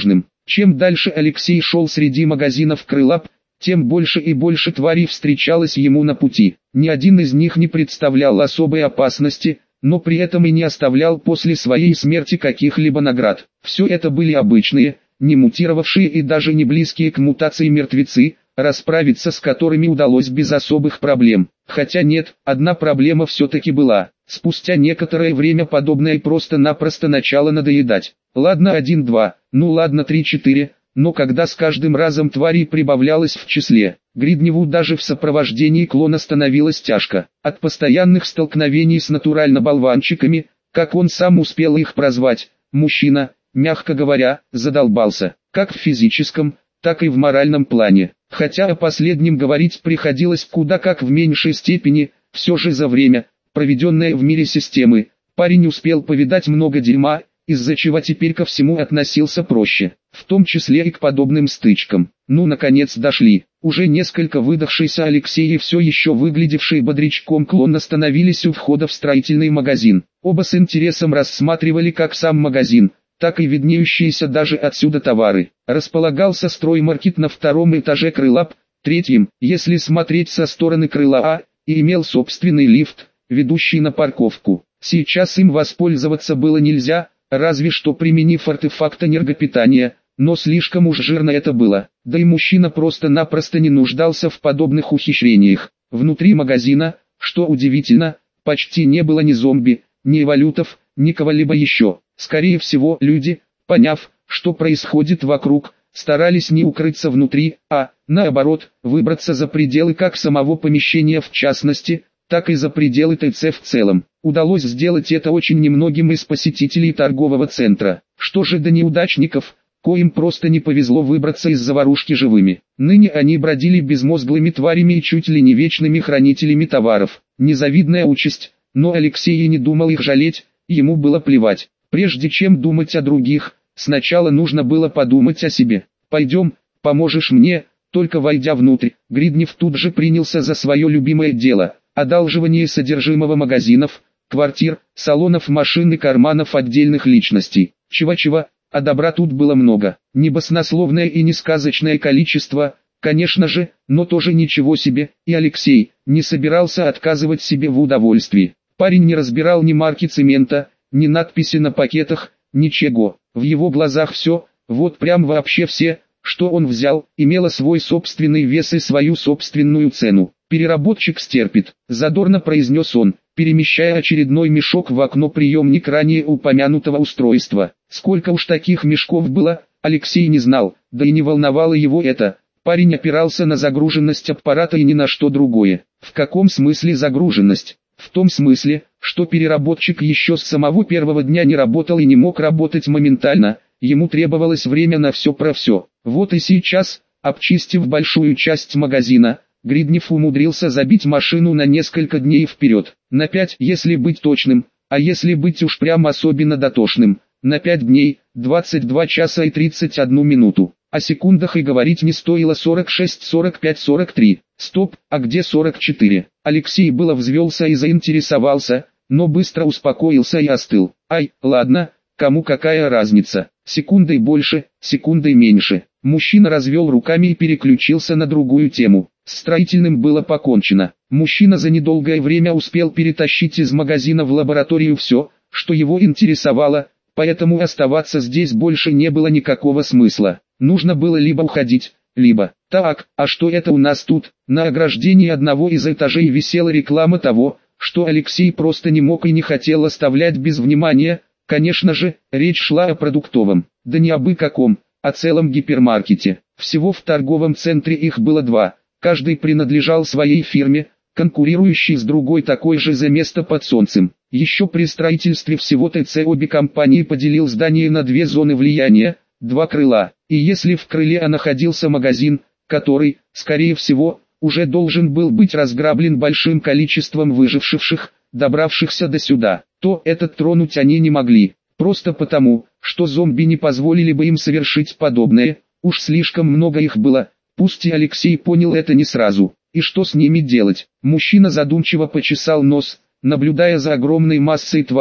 Чем дальше Алексей шел среди магазинов Крылап, тем больше и больше тварей встречалось ему на пути. Ни один из них не представлял особой опасности, но при этом и не оставлял после своей смерти каких-либо наград. Все это были обычные, не мутировавшие и даже не близкие к мутации мертвецы, расправиться с которыми удалось без особых проблем. Хотя нет, одна проблема все-таки была. Спустя некоторое время подобное просто-напросто начало надоедать. Ладно один-два, ну ладно три-четыре, но когда с каждым разом тварей прибавлялось в числе, Гридневу даже в сопровождении клона становилось тяжко. От постоянных столкновений с натурально-болванчиками, как он сам успел их прозвать, мужчина, мягко говоря, задолбался, как в физическом, так и в моральном плане. Хотя о последнем говорить приходилось куда как в меньшей степени, все же за время, проведенное в мире системы, парень успел повидать много дерьма, из-за чего теперь ко всему относился проще, в том числе и к подобным стычкам. Ну наконец дошли. Уже несколько выдохшийся Алексей и все еще выглядевший бодрячком клон остановились у входа в строительный магазин. Оба с интересом рассматривали как сам магазин, так и виднеющиеся даже отсюда товары. Располагался строймаркет на втором этаже Крылап, третьем, если смотреть со стороны крыла А, и имел собственный лифт, ведущий на парковку. Сейчас им воспользоваться было нельзя, разве что применив артефакт энергопитания, но слишком уж жирно это было. Да и мужчина просто-напросто не нуждался в подобных ухищрениях. Внутри магазина, что удивительно, почти не было ни зомби, ни эволютов, ни кого-либо еще. Скорее всего, люди, поняв, что происходит вокруг, старались не укрыться внутри, а, наоборот, выбраться за пределы как самого помещения в частности, так и за пределы ТЦ в целом. Удалось сделать это очень немногим из посетителей торгового центра. Что же до неудачников, коим просто не повезло выбраться из заварушки живыми. Ныне они бродили безмозглыми тварями и чуть ли не вечными хранителями товаров. Незавидная участь, но Алексей и не думал их жалеть, ему было плевать. Прежде чем думать о других, сначала нужно было подумать о себе. «Пойдем, поможешь мне», только войдя внутрь, Гриднев тут же принялся за свое любимое дело – одалживание содержимого магазинов, квартир, салонов машин и карманов отдельных личностей. Чего-чего, а добра тут было много. Не баснословное и не сказочное количество, конечно же, но тоже ничего себе, и Алексей не собирался отказывать себе в удовольствии. Парень не разбирал ни марки цемента, ни надписи на пакетах, ничего. В его глазах все, вот прям вообще все, что он взял, имело свой собственный вес и свою собственную цену. «Переработчик стерпит», — задорно произнес он, перемещая очередной мешок в окно приемник ранее упомянутого устройства. Сколько уж таких мешков было, Алексей не знал, да и не волновало его это. Парень опирался на загруженность аппарата и ни на что другое. В каком смысле загруженность? В том смысле, что переработчик еще с самого первого дня не работал и не мог работать моментально, ему требовалось время на все про все. Вот и сейчас, обчистив большую часть магазина, Гриднев умудрился забить машину на несколько дней вперед. На пять, если быть точным, а если быть уж прям особенно дотошным, на пять дней, двадцать два часа и тридцать одну минуту. О секундах и говорить не стоило. Сорок шесть, сорок пять, сорок три. Стоп, а где сорок четыре? Алексей было взвелся и заинтересовался, но быстро успокоился и остыл. Ай, ладно, кому какая разница, секундой больше, секундой меньше. Мужчина развел руками и переключился на другую тему. С строительным было покончено. Мужчина за недолгое время успел перетащить из магазина в лабораторию все, что его интересовало, поэтому оставаться здесь больше не было никакого смысла. Нужно было либо уходить, либо... Так, а что это у нас тут? На ограждении одного из этажей висела реклама того, что Алексей просто не мог и не хотел оставлять без внимания. Конечно же, речь шла о продуктовом, да не абы каком, о целом гипермаркете. Всего в торговом центре их было два. Каждый принадлежал своей фирме, конкурирующей с другой такой же за место под солнцем. Еще при строительстве всего ТЦ обе компании поделил здание на две зоны влияния, два крыла. И если в крыле А находился магазин, который, скорее всего, уже должен был быть разграблен большим количеством выживших, добравшихся до сюда, то этот тронуть они не могли. Просто потому, что зомби не позволили бы им совершить подобное, уж слишком много их было. Пусть и Алексей понял это не сразу. И что с ними делать? Мужчина задумчиво почесал нос, наблюдая за огромной массой тварей,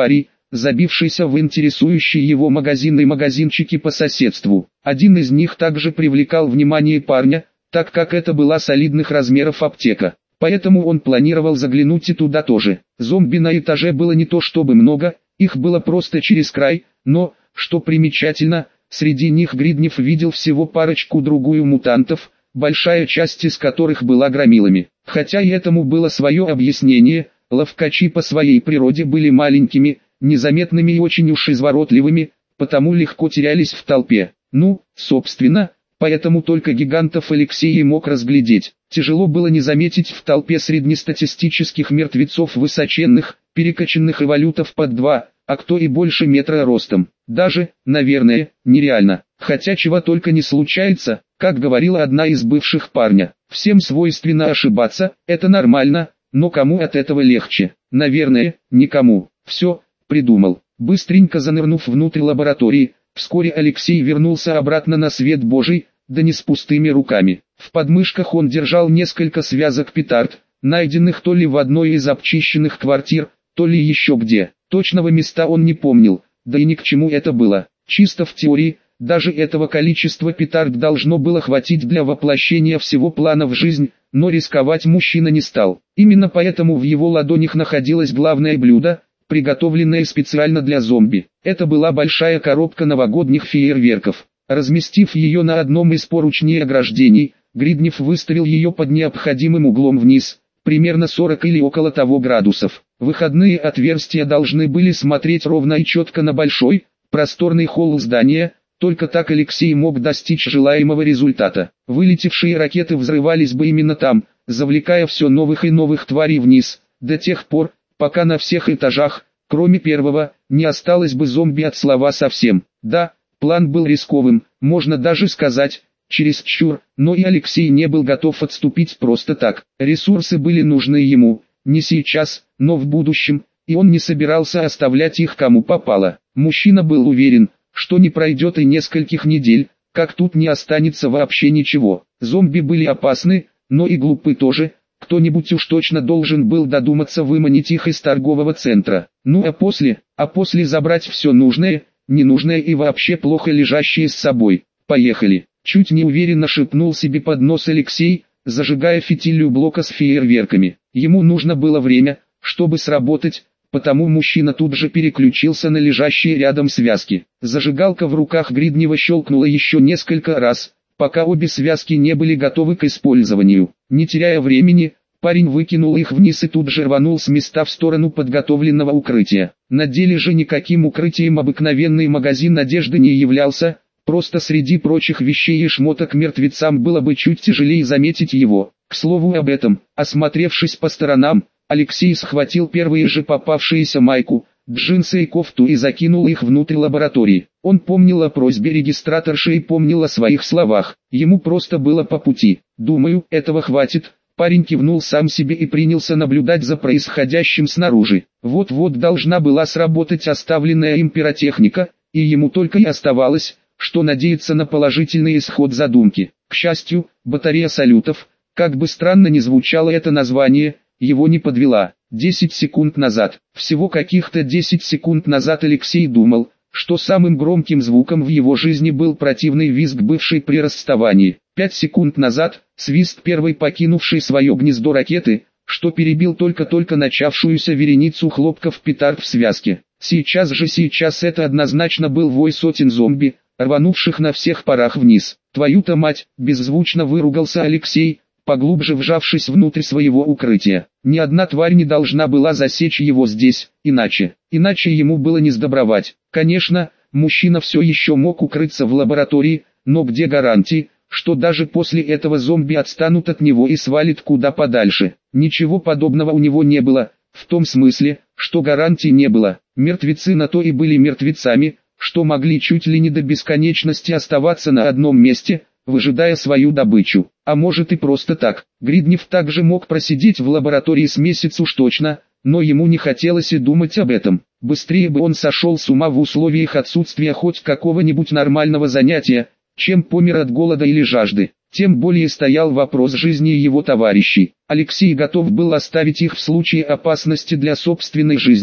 забившийся в интересующие его магазины и магазинчики по соседству. Один из них также привлекал внимание парня, так как это была солидных размеров аптека. Поэтому он планировал заглянуть и туда тоже. Зомби на этаже было не то чтобы много, их было просто через край, но, что примечательно, среди них Гриднев видел всего парочку-другую мутантов, большая часть из которых была громилами. Хотя и этому было свое объяснение, ловкачи по своей природе были маленькими, незаметными и очень уж изворотливыми, потому легко терялись в толпе. Ну, собственно, поэтому только гигантов Алексей и мог разглядеть. Тяжело было не заметить в толпе среднестатистических мертвецов высоченных, перекачанных эволютов под два, а кто и больше метра ростом. Даже, наверное, нереально. Хотя чего только не случается, как говорила одна из бывших парня. Всем свойственно ошибаться, это нормально, но кому от этого легче? Наверное, никому. Все, придумал. Быстренько занырнув внутрь лаборатории, вскоре Алексей вернулся обратно на свет Божий, да не с пустыми руками. В подмышках он держал несколько связок петард, найденных то ли в одной из обчищенных квартир, то ли еще где. Точного места он не помнил, да и ни к чему это было. Чисто в теории, даже этого количества петард должно было хватить для воплощения всего плана в жизнь, но рисковать мужчина не стал. Именно поэтому в его ладонях находилось главное блюдо, приготовленное специально для зомби. Это была большая коробка новогодних фейерверков. Разместив ее на одном из поручней ограждений, Гриднев выставил ее под необходимым углом вниз, примерно сорок или около того градусов. Выходные отверстия должны были смотреть ровно и четко на большой, просторный холл здания, только так Алексей мог достичь желаемого результата. Вылетевшие ракеты взрывались бы именно там, завлекая все новых и новых тварей вниз, до тех пор, пока на всех этажах, кроме первого, не осталось бы зомби от слова совсем. Да, план был рисковым, можно даже сказать, чересчур, но и Алексей не был готов отступить просто так. Ресурсы были нужны ему, не сейчас, но в будущем, и он не собирался оставлять их кому попало. Мужчина был уверен, что не пройдет и нескольких недель, как тут не останется вообще ничего. Зомби были опасны, но и глупы тоже. Кто-нибудь уж точно должен был додуматься выманить их из торгового центра. Ну а после, а после забрать все нужное, ненужное и вообще плохо лежащее с собой. Поехали. Чуть неуверенно шепнул себе под нос Алексей, зажигая фитиль у блока с фейерверками. Ему нужно было время, чтобы сработать, потому мужчина тут же переключился на лежащие рядом связки. Зажигалка в руках Гриднева щелкнула еще несколько раз, пока обе связки не были готовы к использованию. Не теряя времени, парень выкинул их вниз и тут же рванул с места в сторону подготовленного укрытия. На деле же никаким укрытием обыкновенный магазин одежды не являлся, просто среди прочих вещей и шмоток мертвецам было бы чуть тяжелее заметить его. К слову об этом, осмотревшись по сторонам, Алексей схватил первые же попавшиеся майку, джинсы и кофту и закинул их внутрь лаборатории. Он помнил о просьбе регистраторши и помнил о своих словах. Ему просто было по пути. «Думаю, этого хватит». Парень кивнул сам себе и принялся наблюдать за происходящим снаружи. Вот-вот должна была сработать оставленная им пиротехника, и ему только и оставалось, что надеяться на положительный исход задумки. К счастью, батарея салютов, как бы странно ни звучало это название, его не подвела. Десять секунд назад, всего каких-то десять секунд назад Алексей думал, что самым громким звуком в его жизни был противный визг бывшей при расставании. Пять секунд назад, свист первой покинувшей свое гнездо ракеты, что перебил только-только начавшуюся вереницу хлопков петард в связке. Сейчас же сейчас это однозначно был вой сотен зомби, рванувших на всех парах вниз. «Твою-то мать!» – беззвучно выругался Алексей, поглубже вжавшись внутрь своего укрытия. Ни одна тварь не должна была засечь его здесь, иначе, иначе ему было не сдобровать. Конечно, мужчина все еще мог укрыться в лаборатории, но где гарантии, что даже после этого зомби отстанут от него и свалит куда подальше? Ничего подобного у него не было, в том смысле, что гарантий не было. Мертвецы на то и были мертвецами, что могли чуть ли не до бесконечности оставаться на одном месте, выжидая свою добычу. А может и просто так. Гриднев также мог просидеть в лаборатории с месяц уж точно, но ему не хотелось и думать об этом. Быстрее бы он сошел с ума в условиях отсутствия хоть какого-нибудь нормального занятия, чем помер от голода или жажды. Тем более стоял вопрос жизни его товарищей. Алексей готов был оставить их в случае опасности для собственной жизни,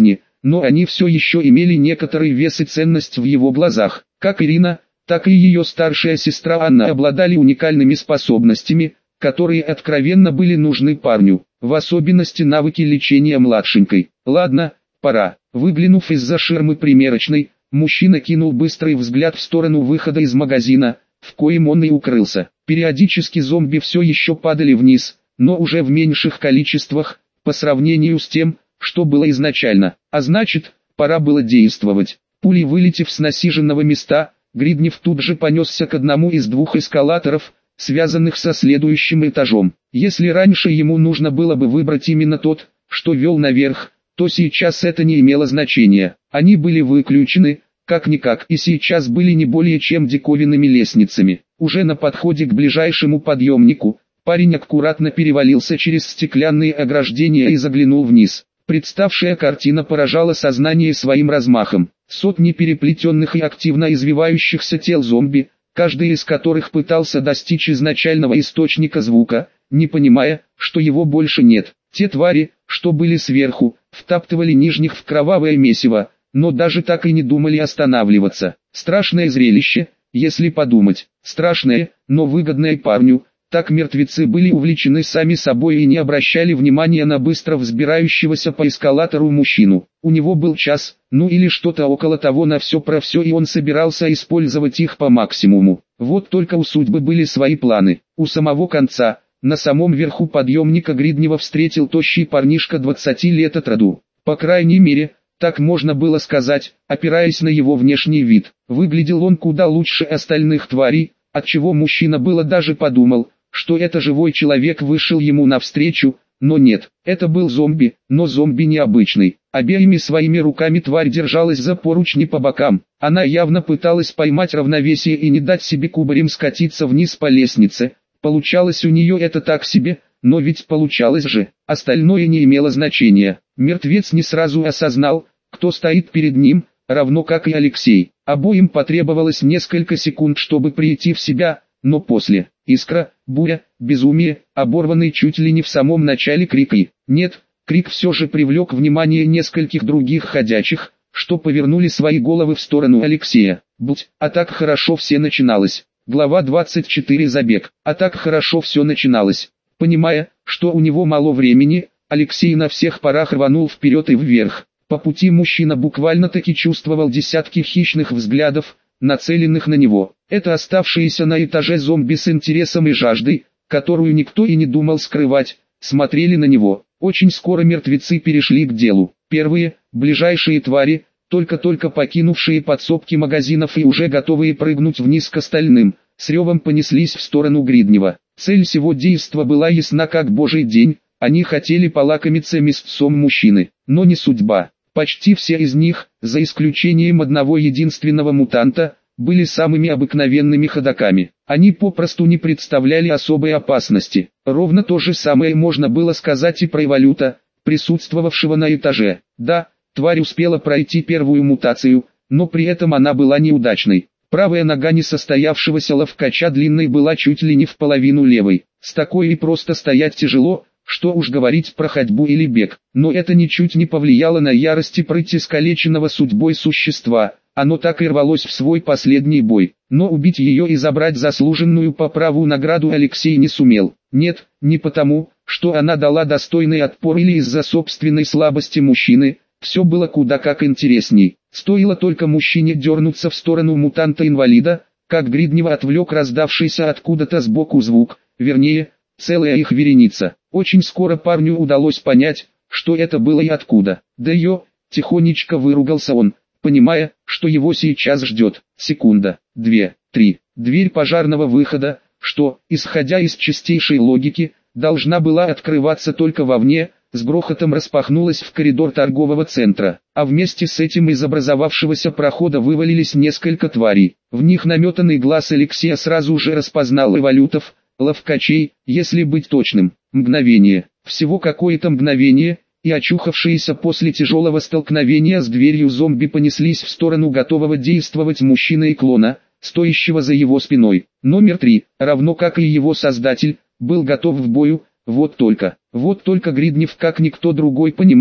но они все еще имели некоторый вес и ценность в его глазах. Как Ирина, так и ее старшая сестра Анна обладали уникальными способностями, которые откровенно были нужны парню, в особенности навыки лечения младшенькой. «Ладно, пора». Выглянув из-за ширмы примерочной, мужчина кинул быстрый взгляд в сторону выхода из магазина, в коем он и укрылся. Периодически зомби все еще падали вниз, но уже в меньших количествах, по сравнению с тем, что было изначально. А значит, пора было действовать. Пулей вылетев с насиженного места, Гриднев тут же понесся к одному из двух эскалаторов, связанных со следующим этажом. Если раньше ему нужно было бы выбрать именно тот, что вел наверх, то сейчас это не имело значения. Они были выключены, как-никак, и сейчас были не более чем диковинными лестницами. Уже на подходе к ближайшему подъемнику, парень аккуратно перевалился через стеклянные ограждения и заглянул вниз. Представшая картина поражала сознание своим размахом. Сотни переплетенных и активно извивающихся тел зомби, каждый из которых пытался достичь изначального источника звука, не понимая, что его больше нет. Те твари, что были сверху, втаптывали нижних в кровавое месиво, но даже так и не думали останавливаться. Страшное зрелище, если подумать. Страшное, но выгодное парню. Так мертвецы были увлечены сами собой и не обращали внимания на быстро взбирающегося по эскалатору мужчину. У него был час, ну или что-то около того на все про все, и он собирался использовать их по максимуму. Вот только у судьбы были свои планы. У самого конца, на самом верху подъемника Гриднева встретил тощий парнишка двадцати лет от роду. По крайней мере, так можно было сказать, опираясь на его внешний вид. Выглядел он куда лучше остальных тварей, отчего мужчина было даже подумал, что это живой человек вышел ему навстречу, но нет, это был зомби, но зомби необычный. Обеими своими руками тварь держалась за поручни по бокам. Она явно пыталась поймать равновесие и не дать себе кубарем скатиться вниз по лестнице. Получалось у нее это так себе, но ведь получалось же. Остальное не имело значения. Мертвец не сразу осознал, кто стоит перед ним, равно как и Алексей. Обоим потребовалось несколько секунд, чтобы прийти в себя, но после искра, буря, безумие, оборванный чуть ли не в самом начале крик и... Нет, крик все же привлек внимание нескольких других ходячих, что повернули свои головы в сторону Алексея. Будь, а так хорошо все начиналось. Глава двадцать четыре. Забег. А так хорошо все начиналось. Понимая, что у него мало времени, Алексей на всех парах рванул вперед и вверх. По пути мужчина буквально-таки чувствовал десятки хищных взглядов, нацеленных на него. Это оставшиеся на этаже зомби с интересом и жаждой, которую никто и не думал скрывать, смотрели на него. Очень скоро мертвецы перешли к делу. Первые, ближайшие твари, только-только покинувшие подсобки магазинов и уже готовые прыгнуть вниз к остальным, с ревом понеслись в сторону Гриднева. Цель сего действа была ясна как божий день, они хотели полакомиться мясцом мужчины, но не судьба. Почти все из них, за исключением одного единственного мутанта, были самыми обыкновенными ходоками. Они попросту не представляли особой опасности. Ровно то же самое можно было сказать и про эволюта, присутствовавшего на этаже. Да, тварь успела пройти первую мутацию, но при этом она была неудачной. Правая нога несостоявшегося ловкача длинной была чуть ли не в половину левой. С такой и просто стоять тяжело, что уж говорить про ходьбу или бег. Но это ничуть не повлияло на ярость и прыть искалеченного судьбой существа. Оно так и рвалось в свой последний бой. Но убить ее и забрать заслуженную по праву награду Алексей не сумел. Нет, не потому, что она дала достойный отпор или из-за собственной слабости мужчины. Все было куда как интересней. Стоило только мужчине дернуться в сторону мутанта-инвалида, как Гриднева отвлек раздавшийся откуда-то сбоку звук, вернее, целая их вереница. Очень скоро парню удалось понять, что это было и откуда. Да ё, тихонечко выругался он, понимая, что его сейчас ждет. Секунда, две, три. Дверь пожарного выхода, что, исходя из чистейшей логики, должна была открываться только вовне, с грохотом распахнулась в коридор торгового центра, а вместе с этим из образовавшегося прохода вывалились несколько тварей. В них наметанный глаз Алексея сразу же распознал эволютов, ловкачей, если быть точным. Мгновение, всего какое-то мгновение, и очухавшиеся после тяжелого столкновения с дверью зомби понеслись в сторону готового действовать мужчины и клона, стоящего за его спиной. Номер три, равно как и его создатель, был готов к бою. Вот только, вот только Гриднев как никто другой понимал,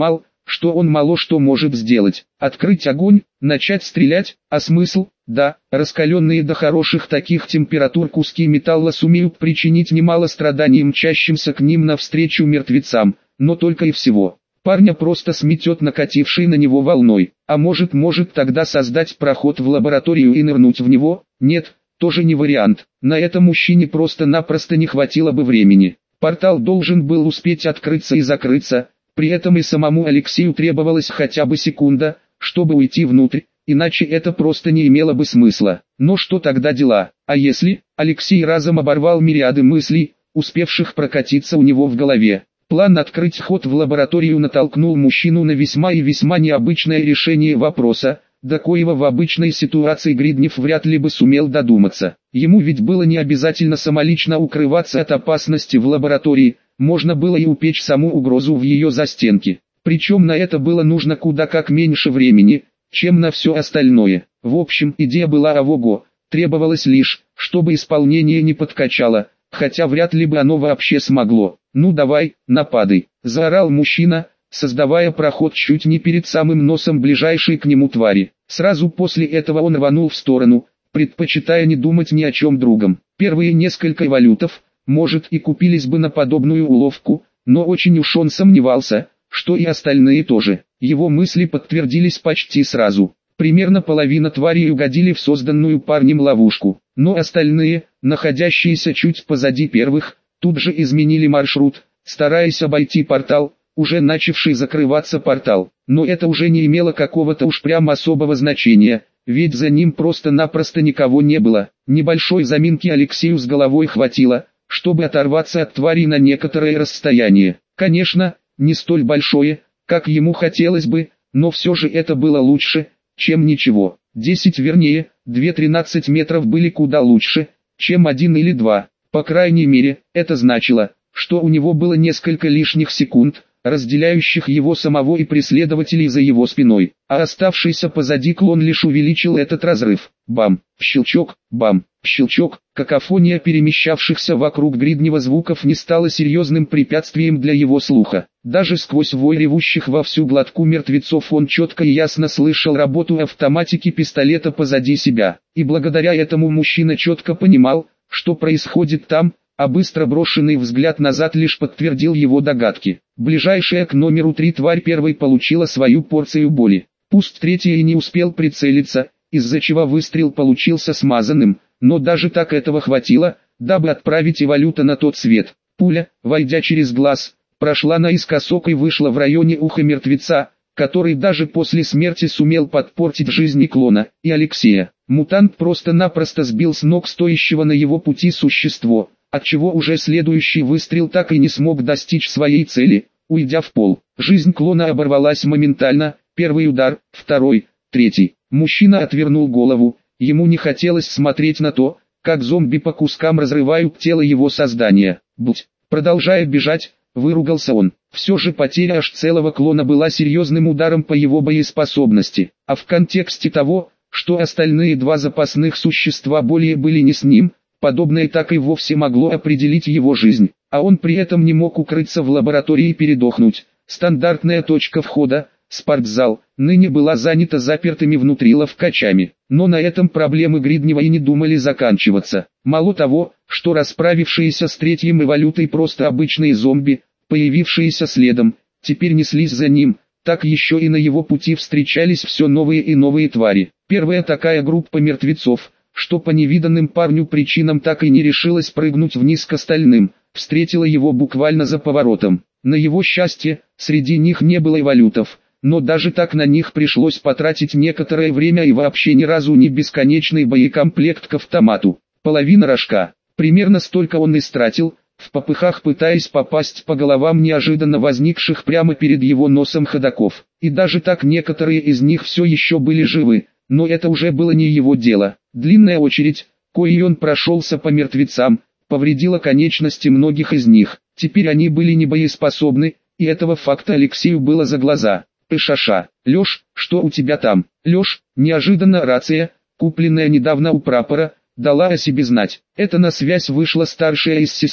что он мало что может сделать. Открыть огонь, начать стрелять, а смысл? Да, раскаленные до хороших таких температур куски металла сумеют причинить немало страданий мчащимся к ним навстречу мертвецам, но только и всего. Парня просто сметет накатившей на него волной, а может может тогда создать проход в лабораторию и нырнуть в него? Нет, тоже не вариант. На это мужчине просто-напросто не хватило бы времени. Портал должен был успеть открыться и закрыться, при этом и самому Алексею требовалась хотя бы секунда, чтобы уйти внутрь, иначе это просто не имело бы смысла. Но что тогда дела? А если? Алексей разом оборвал мириады мыслей, успевших прокатиться у него в голове. План открыть ход в лабораторию натолкнул мужчину на весьма и весьма необычное решение вопроса, до коего в обычной ситуации Гриднев вряд ли бы сумел додуматься. Ему ведь было не обязательно самолично укрываться от опасности в лаборатории, можно было и упечь саму угрозу в ее застенки. Причем на это было нужно куда как меньше времени, чем на все остальное. В общем, идея была ого-го, требовалось лишь, чтобы исполнение не подкачало, хотя вряд ли бы оно вообще смогло. «Ну давай, нападай», — заорал мужчина, создавая проход чуть не перед самым носом ближайшей к нему твари. Сразу после этого он рванул в сторону, предпочитая не думать ни о чем другом. Первые несколько эволютов, может, и купились бы на подобную уловку, но очень уж он сомневался, что и остальные тоже. Его мысли подтвердились почти сразу. Примерно половина тварей угодили в созданную парнем ловушку, но остальные, находящиеся чуть позади первых, тут же изменили маршрут, стараясь обойти портал, уже начавший закрываться портал. Но это уже не имело какого-то уж прям особого значения, ведь за ним просто-напросто никого не было. Небольшой заминки Алексею с головой хватило, чтобы оторваться от тварей на некоторое расстояние. Конечно, не столь большое, как ему хотелось бы, но все же это было лучше, чем ничего. Десять вернее, две-тринадцать метров были куда лучше, чем один или два. По крайней мере, это значило, что у него было несколько лишних секунд, разделяющих его самого и преследователей за его спиной, а оставшийся позади клон лишь увеличил этот разрыв. Бам, щелчок, бам, щелчок, какофония перемещавшихся вокруг Гриднева звуков не стала серьезным препятствием для его слуха. Даже сквозь вой ревущих во всю глотку мертвецов он четко и ясно слышал работу автоматики пистолета позади себя, и благодаря этому мужчина четко понимал, что происходит там, а быстро брошенный взгляд назад лишь подтвердил его догадки. Ближайшая к номеру три тварь первой получила свою порцию боли. Пусть третья и не успел прицелиться, из-за чего выстрел получился смазанным, но даже так этого хватило, дабы отправить эволюта на тот свет. Пуля, войдя через глаз, прошла наискосок и вышла в районе уха мертвеца, который даже после смерти сумел подпортить жизни клона и Алексея. Мутант просто-напросто сбил с ног стоящего на его пути существо, отчего уже следующий выстрел так и не смог достичь своей цели, уйдя в пол. Жизнь клона оборвалась моментально, первый удар, второй, третий. Мужчина отвернул голову, ему не хотелось смотреть на то, как зомби по кускам разрывают тело его создания. Будь, продолжая бежать, выругался он. Все же потеря аж целого клона была серьезным ударом по его боеспособности, а в контексте того, что остальные два запасных существа более были не с ним, подобное так и вовсе могло определить его жизнь, а он при этом не мог укрыться в лаборатории и передохнуть. Стандартная точка входа, спортзал, ныне была занята запертыми внутри ловкачами, но на этом проблемы Гриднева и не думали заканчиваться. Мало того, что расправившиеся с третьим эволютой просто обычные зомби, появившиеся следом, теперь неслись за ним, так еще и на его пути встречались все новые и новые твари. Первая такая группа мертвецов, что по невиданным парню причинам так и не решилась прыгнуть вниз к остальным, встретила его буквально за поворотом. На его счастье, среди них не было эволютов, но даже так на них пришлось потратить некоторое время и вообще ни разу не бесконечный боекомплект к автомату. Половина рожка, примерно столько он истратил, в попыхах пытаясь попасть по головам неожиданно возникших прямо перед его носом ходоков. И даже так некоторые из них все еще были живы, но это уже было не его дело. Длинная очередь, коей он прошелся по мертвецам, повредила конечности многих из них. Теперь они были небоеспособны, и этого факта Алексею было за глаза. «Пышаша, Лёш, что у тебя там?» «Лёш», неожиданно рация, купленная недавно у прапора, дала о себе знать. Это на связь вышла старшая из сестер,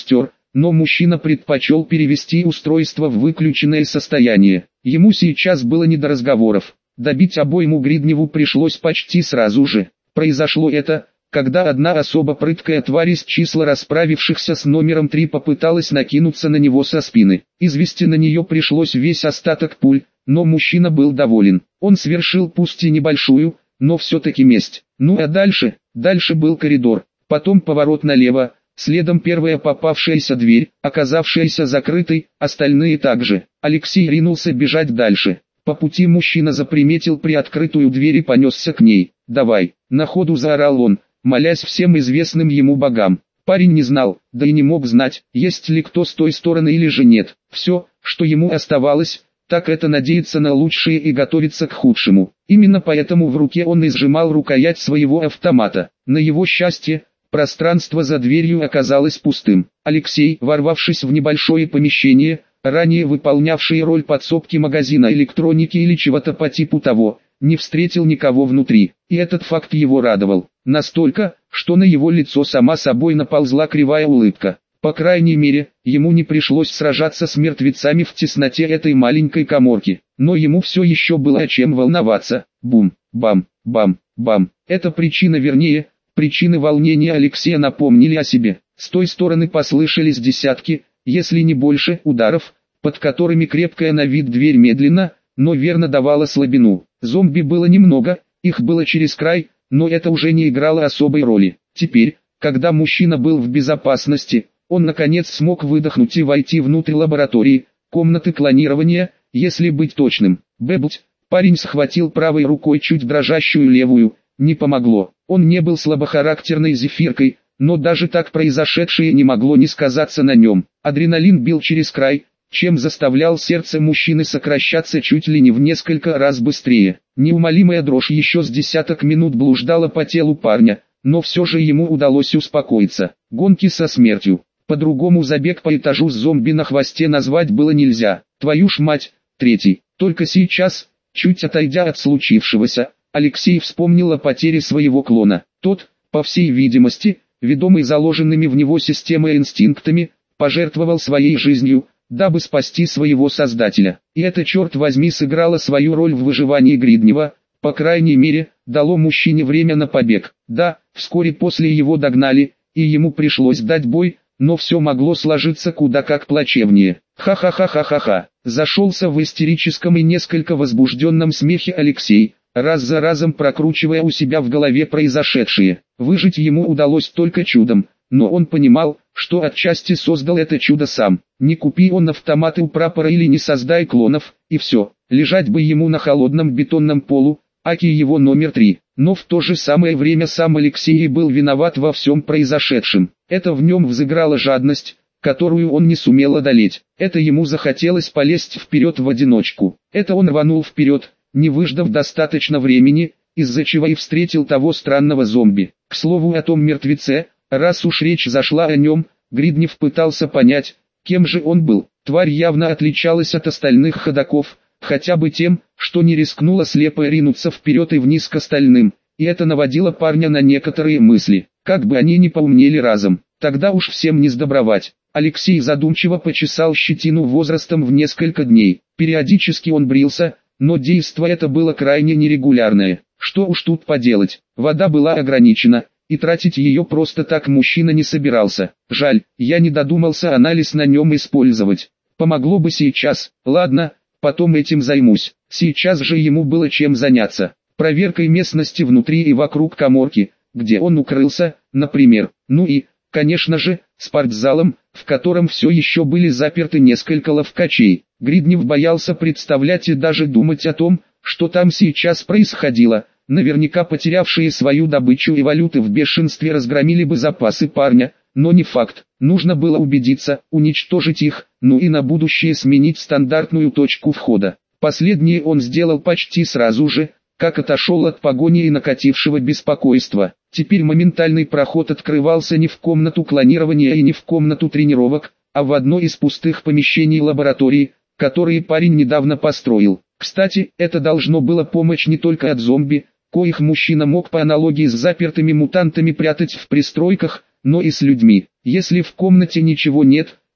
но мужчина предпочел перевести устройство в выключенное состояние. Ему сейчас было не до разговоров. Добить обойму Гридневу пришлось почти сразу же. Произошло это, когда одна особо прыткая тварь из числа расправившихся с номером три попыталась накинуться на него со спины. Извести на нее пришлось весь остаток пуль, но мужчина был доволен. Он совершил пусть и небольшую, но все-таки месть. Ну а дальше, дальше был коридор, потом поворот налево, следом первая попавшаяся дверь, оказавшаяся закрытой, остальные также. Алексей ринулся бежать дальше. По пути мужчина заприметил приоткрытую дверь и понесся к ней. «Давай!» — на ходу заорал он, молясь всем известным ему богам. Парень не знал, да и не мог знать, есть ли кто с той стороны или же нет. Все, что ему оставалось, так это надеяться на лучшее и готовиться к худшему. Именно поэтому в руке он и сжимал рукоять своего автомата. На его счастье, пространство за дверью оказалось пустым. Алексей, ворвавшись в небольшое помещение, ранее выполнявшее роль подсобки магазина электроники или чего-то по типу того, не встретил никого внутри, и этот факт его радовал. Настолько, что на его лицо сама собой наползла кривая улыбка. По крайней мере, ему не пришлось сражаться с мертвецами в тесноте этой маленькой каморки. Но ему все еще было о чем волноваться. Бум, бам, бам, бам. Эта причина, вернее, причины волнения Алексея напомнили о себе. С той стороны послышались десятки, если не больше, ударов, под которыми крепкая на вид дверь медленно, но верно давала слабину. Зомби было немного, их было через край, но это уже не играло особой роли. Теперь, когда мужчина был в безопасности, он наконец смог выдохнуть и войти внутрь лаборатории, комнаты клонирования, если быть точным. Бэблть, парень схватил правой рукой чуть дрожащую левую, не помогло. Он не был слабохарактерной зефиркой, но даже так произошедшее не могло не сказаться на нем. Адреналин бил через край, чем заставлял сердце мужчины сокращаться чуть ли не в несколько раз быстрее. Неумолимая дрожь еще с десяток минут блуждала по телу парня, но все же ему удалось успокоиться. Гонки со смертью. По-другому забег по этажу с зомби на хвосте назвать было нельзя. Твою ж мать, третий. Только сейчас, чуть отойдя от случившегося, Алексей вспомнил о потере своего клона. Тот, по всей видимости, ведомый заложенными в него системой инстинктами, пожертвовал своей жизнью, дабы спасти своего создателя. И это, черт возьми, сыграло свою роль в выживании Гриднева, по крайней мере, дало мужчине время на побег. Да, вскоре после его догнали, и ему пришлось дать бой, но все могло сложиться куда как плачевнее. Ха-ха-ха-ха-ха-ха. Зашелся в истерическом и несколько возбужденном смехе Алексей, раз за разом прокручивая у себя в голове произошедшее. Выжить ему удалось только чудом, но он понимал, что отчасти создал это чудо сам. Не купи он автоматы у прапора или не создай клонов, и все, лежать бы ему на холодном бетонном полу, аки его номер три. Но в то же самое время сам Алексей был виноват во всем произошедшем. Это в нем взыграла жадность, которую он не сумел одолеть. Это ему захотелось полезть вперед в одиночку. Это он рванул вперед, не выждав достаточно времени, из-за чего и встретил того странного зомби. К слову о том мертвеце, раз уж речь зашла о нем, Гриднев пытался понять, кем же он был. Тварь явно отличалась от остальных ходоков, хотя бы тем, что не рискнула слепо ринуться вперед и вниз к остальным, и это наводило парня на некоторые мысли, как бы они ни поумнели разом, тогда уж всем не сдобровать. Алексей задумчиво почесал щетину возрастом в несколько дней, периодически он брился, но действо это было крайне нерегулярное. Что уж тут поделать, вода была ограничена, и тратить ее просто так мужчина не собирался. Жаль, я не додумался анализ на нем использовать. Помогло бы сейчас, ладно, потом этим займусь. Сейчас же ему было чем заняться. Проверкой местности внутри и вокруг каморки, где он укрылся, например. Ну и, конечно же, спортзалом, в котором все еще были заперты несколько ловкачей. Гриднев боялся представлять и даже думать о том, что там сейчас происходило. Наверняка потерявшие свою добычу и валюты в бешенстве разгромили бы запасы парня, но не факт. Нужно было убедиться, уничтожить их, ну и на будущее сменить стандартную точку входа. Последнее он сделал почти сразу же, как отошел от погони и накатившего беспокойства. Теперь моментальный проход открывался не в комнату клонирования и не в комнату тренировок, а в одно из пустых помещений лаборатории, которые парень недавно построил. Кстати, это должно было помочь не только от зомби, коих мужчина мог по аналогии с запертыми мутантами прятать в пристройках, но и с людьми. Если в комнате ничего нет,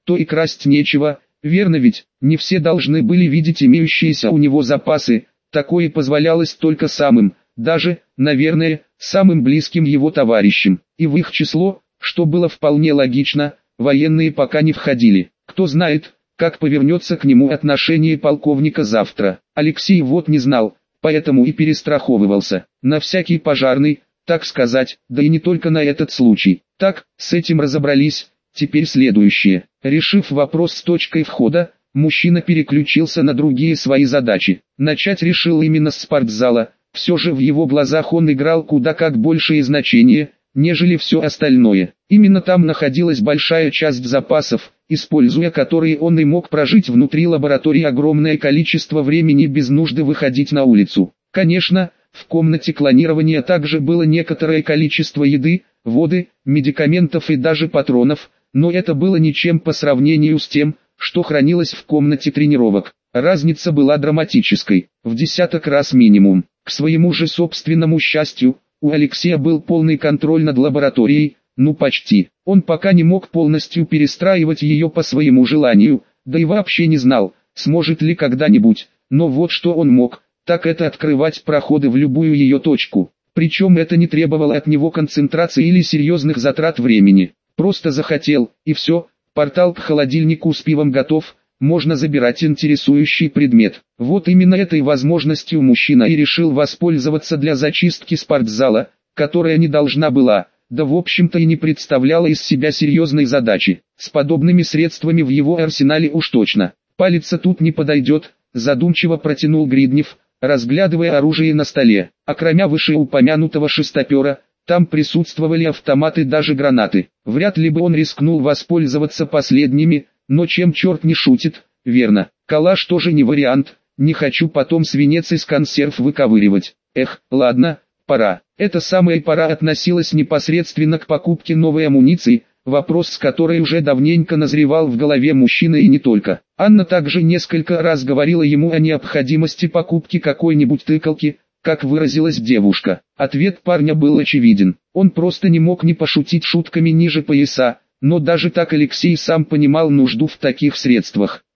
то и красть нечего, верно ведь? Не все должны были видеть имеющиеся у него запасы, такое позволялось только самым, даже, наверное, самым близким его товарищам, и в их число, что было вполне логично, военные пока не входили. Кто знает, как повернется к нему отношение полковника завтра. Алексей вот не знал, поэтому и перестраховывался, на всякий пожарный, так сказать, да и не только на этот случай. Так, с этим разобрались, теперь следующее. Решив вопрос с точкой входа, мужчина переключился на другие свои задачи. Начать решил именно с спортзала, все же в его глазах он играл куда как большее значение, нежели все остальное. Именно там находилась большая часть запасов, используя которые он и мог прожить внутри лаборатории огромное количество времени без нужды выходить на улицу. Конечно, в комнате клонирования также было некоторое количество еды, воды, медикаментов и даже патронов, но это было ничем по сравнению с тем, что хранилось в комнате тренировок. Разница была драматической, в десяток раз минимум. К своему же собственному счастью, у Алексея был полный контроль над лабораторией, ну почти. Он пока не мог полностью перестраивать ее по своему желанию, да и вообще не знал, сможет ли когда-нибудь, но вот что он мог, так это открывать проходы в любую ее точку. Причем это не требовало от него концентрации или серьезных затрат времени. Просто захотел, и все, портал к холодильнику с пивом готов, можно забирать интересующий предмет. Вот именно этой возможностью мужчина и решил воспользоваться для зачистки спортзала, которая не должна была, да в общем-то и не представляла из себя серьезной задачи. С подобными средствами в его арсенале уж точно. Палиться тут не подойдет, задумчиво протянул Гриднев, разглядывая оружие на столе. А кроме вышеупомянутого шестопера, там присутствовали автоматы, даже гранаты. Вряд ли бы он рискнул воспользоваться последними, но чем черт не шутит, верно. Калаш тоже не вариант, не хочу потом свинец из консерв выковыривать. Эх, ладно, пора. Эта самая пора относилась непосредственно к покупке новой амуниции, вопрос с которой уже давненько назревал в голове мужчины и не только. Анна также несколько раз говорила ему о необходимости покупки какой-нибудь тыкалки, как выразилась девушка. Ответ парня был очевиден. Он просто не мог не пошутить шутками ниже пояса, но даже так Алексей сам понимал нужду в таких средствах.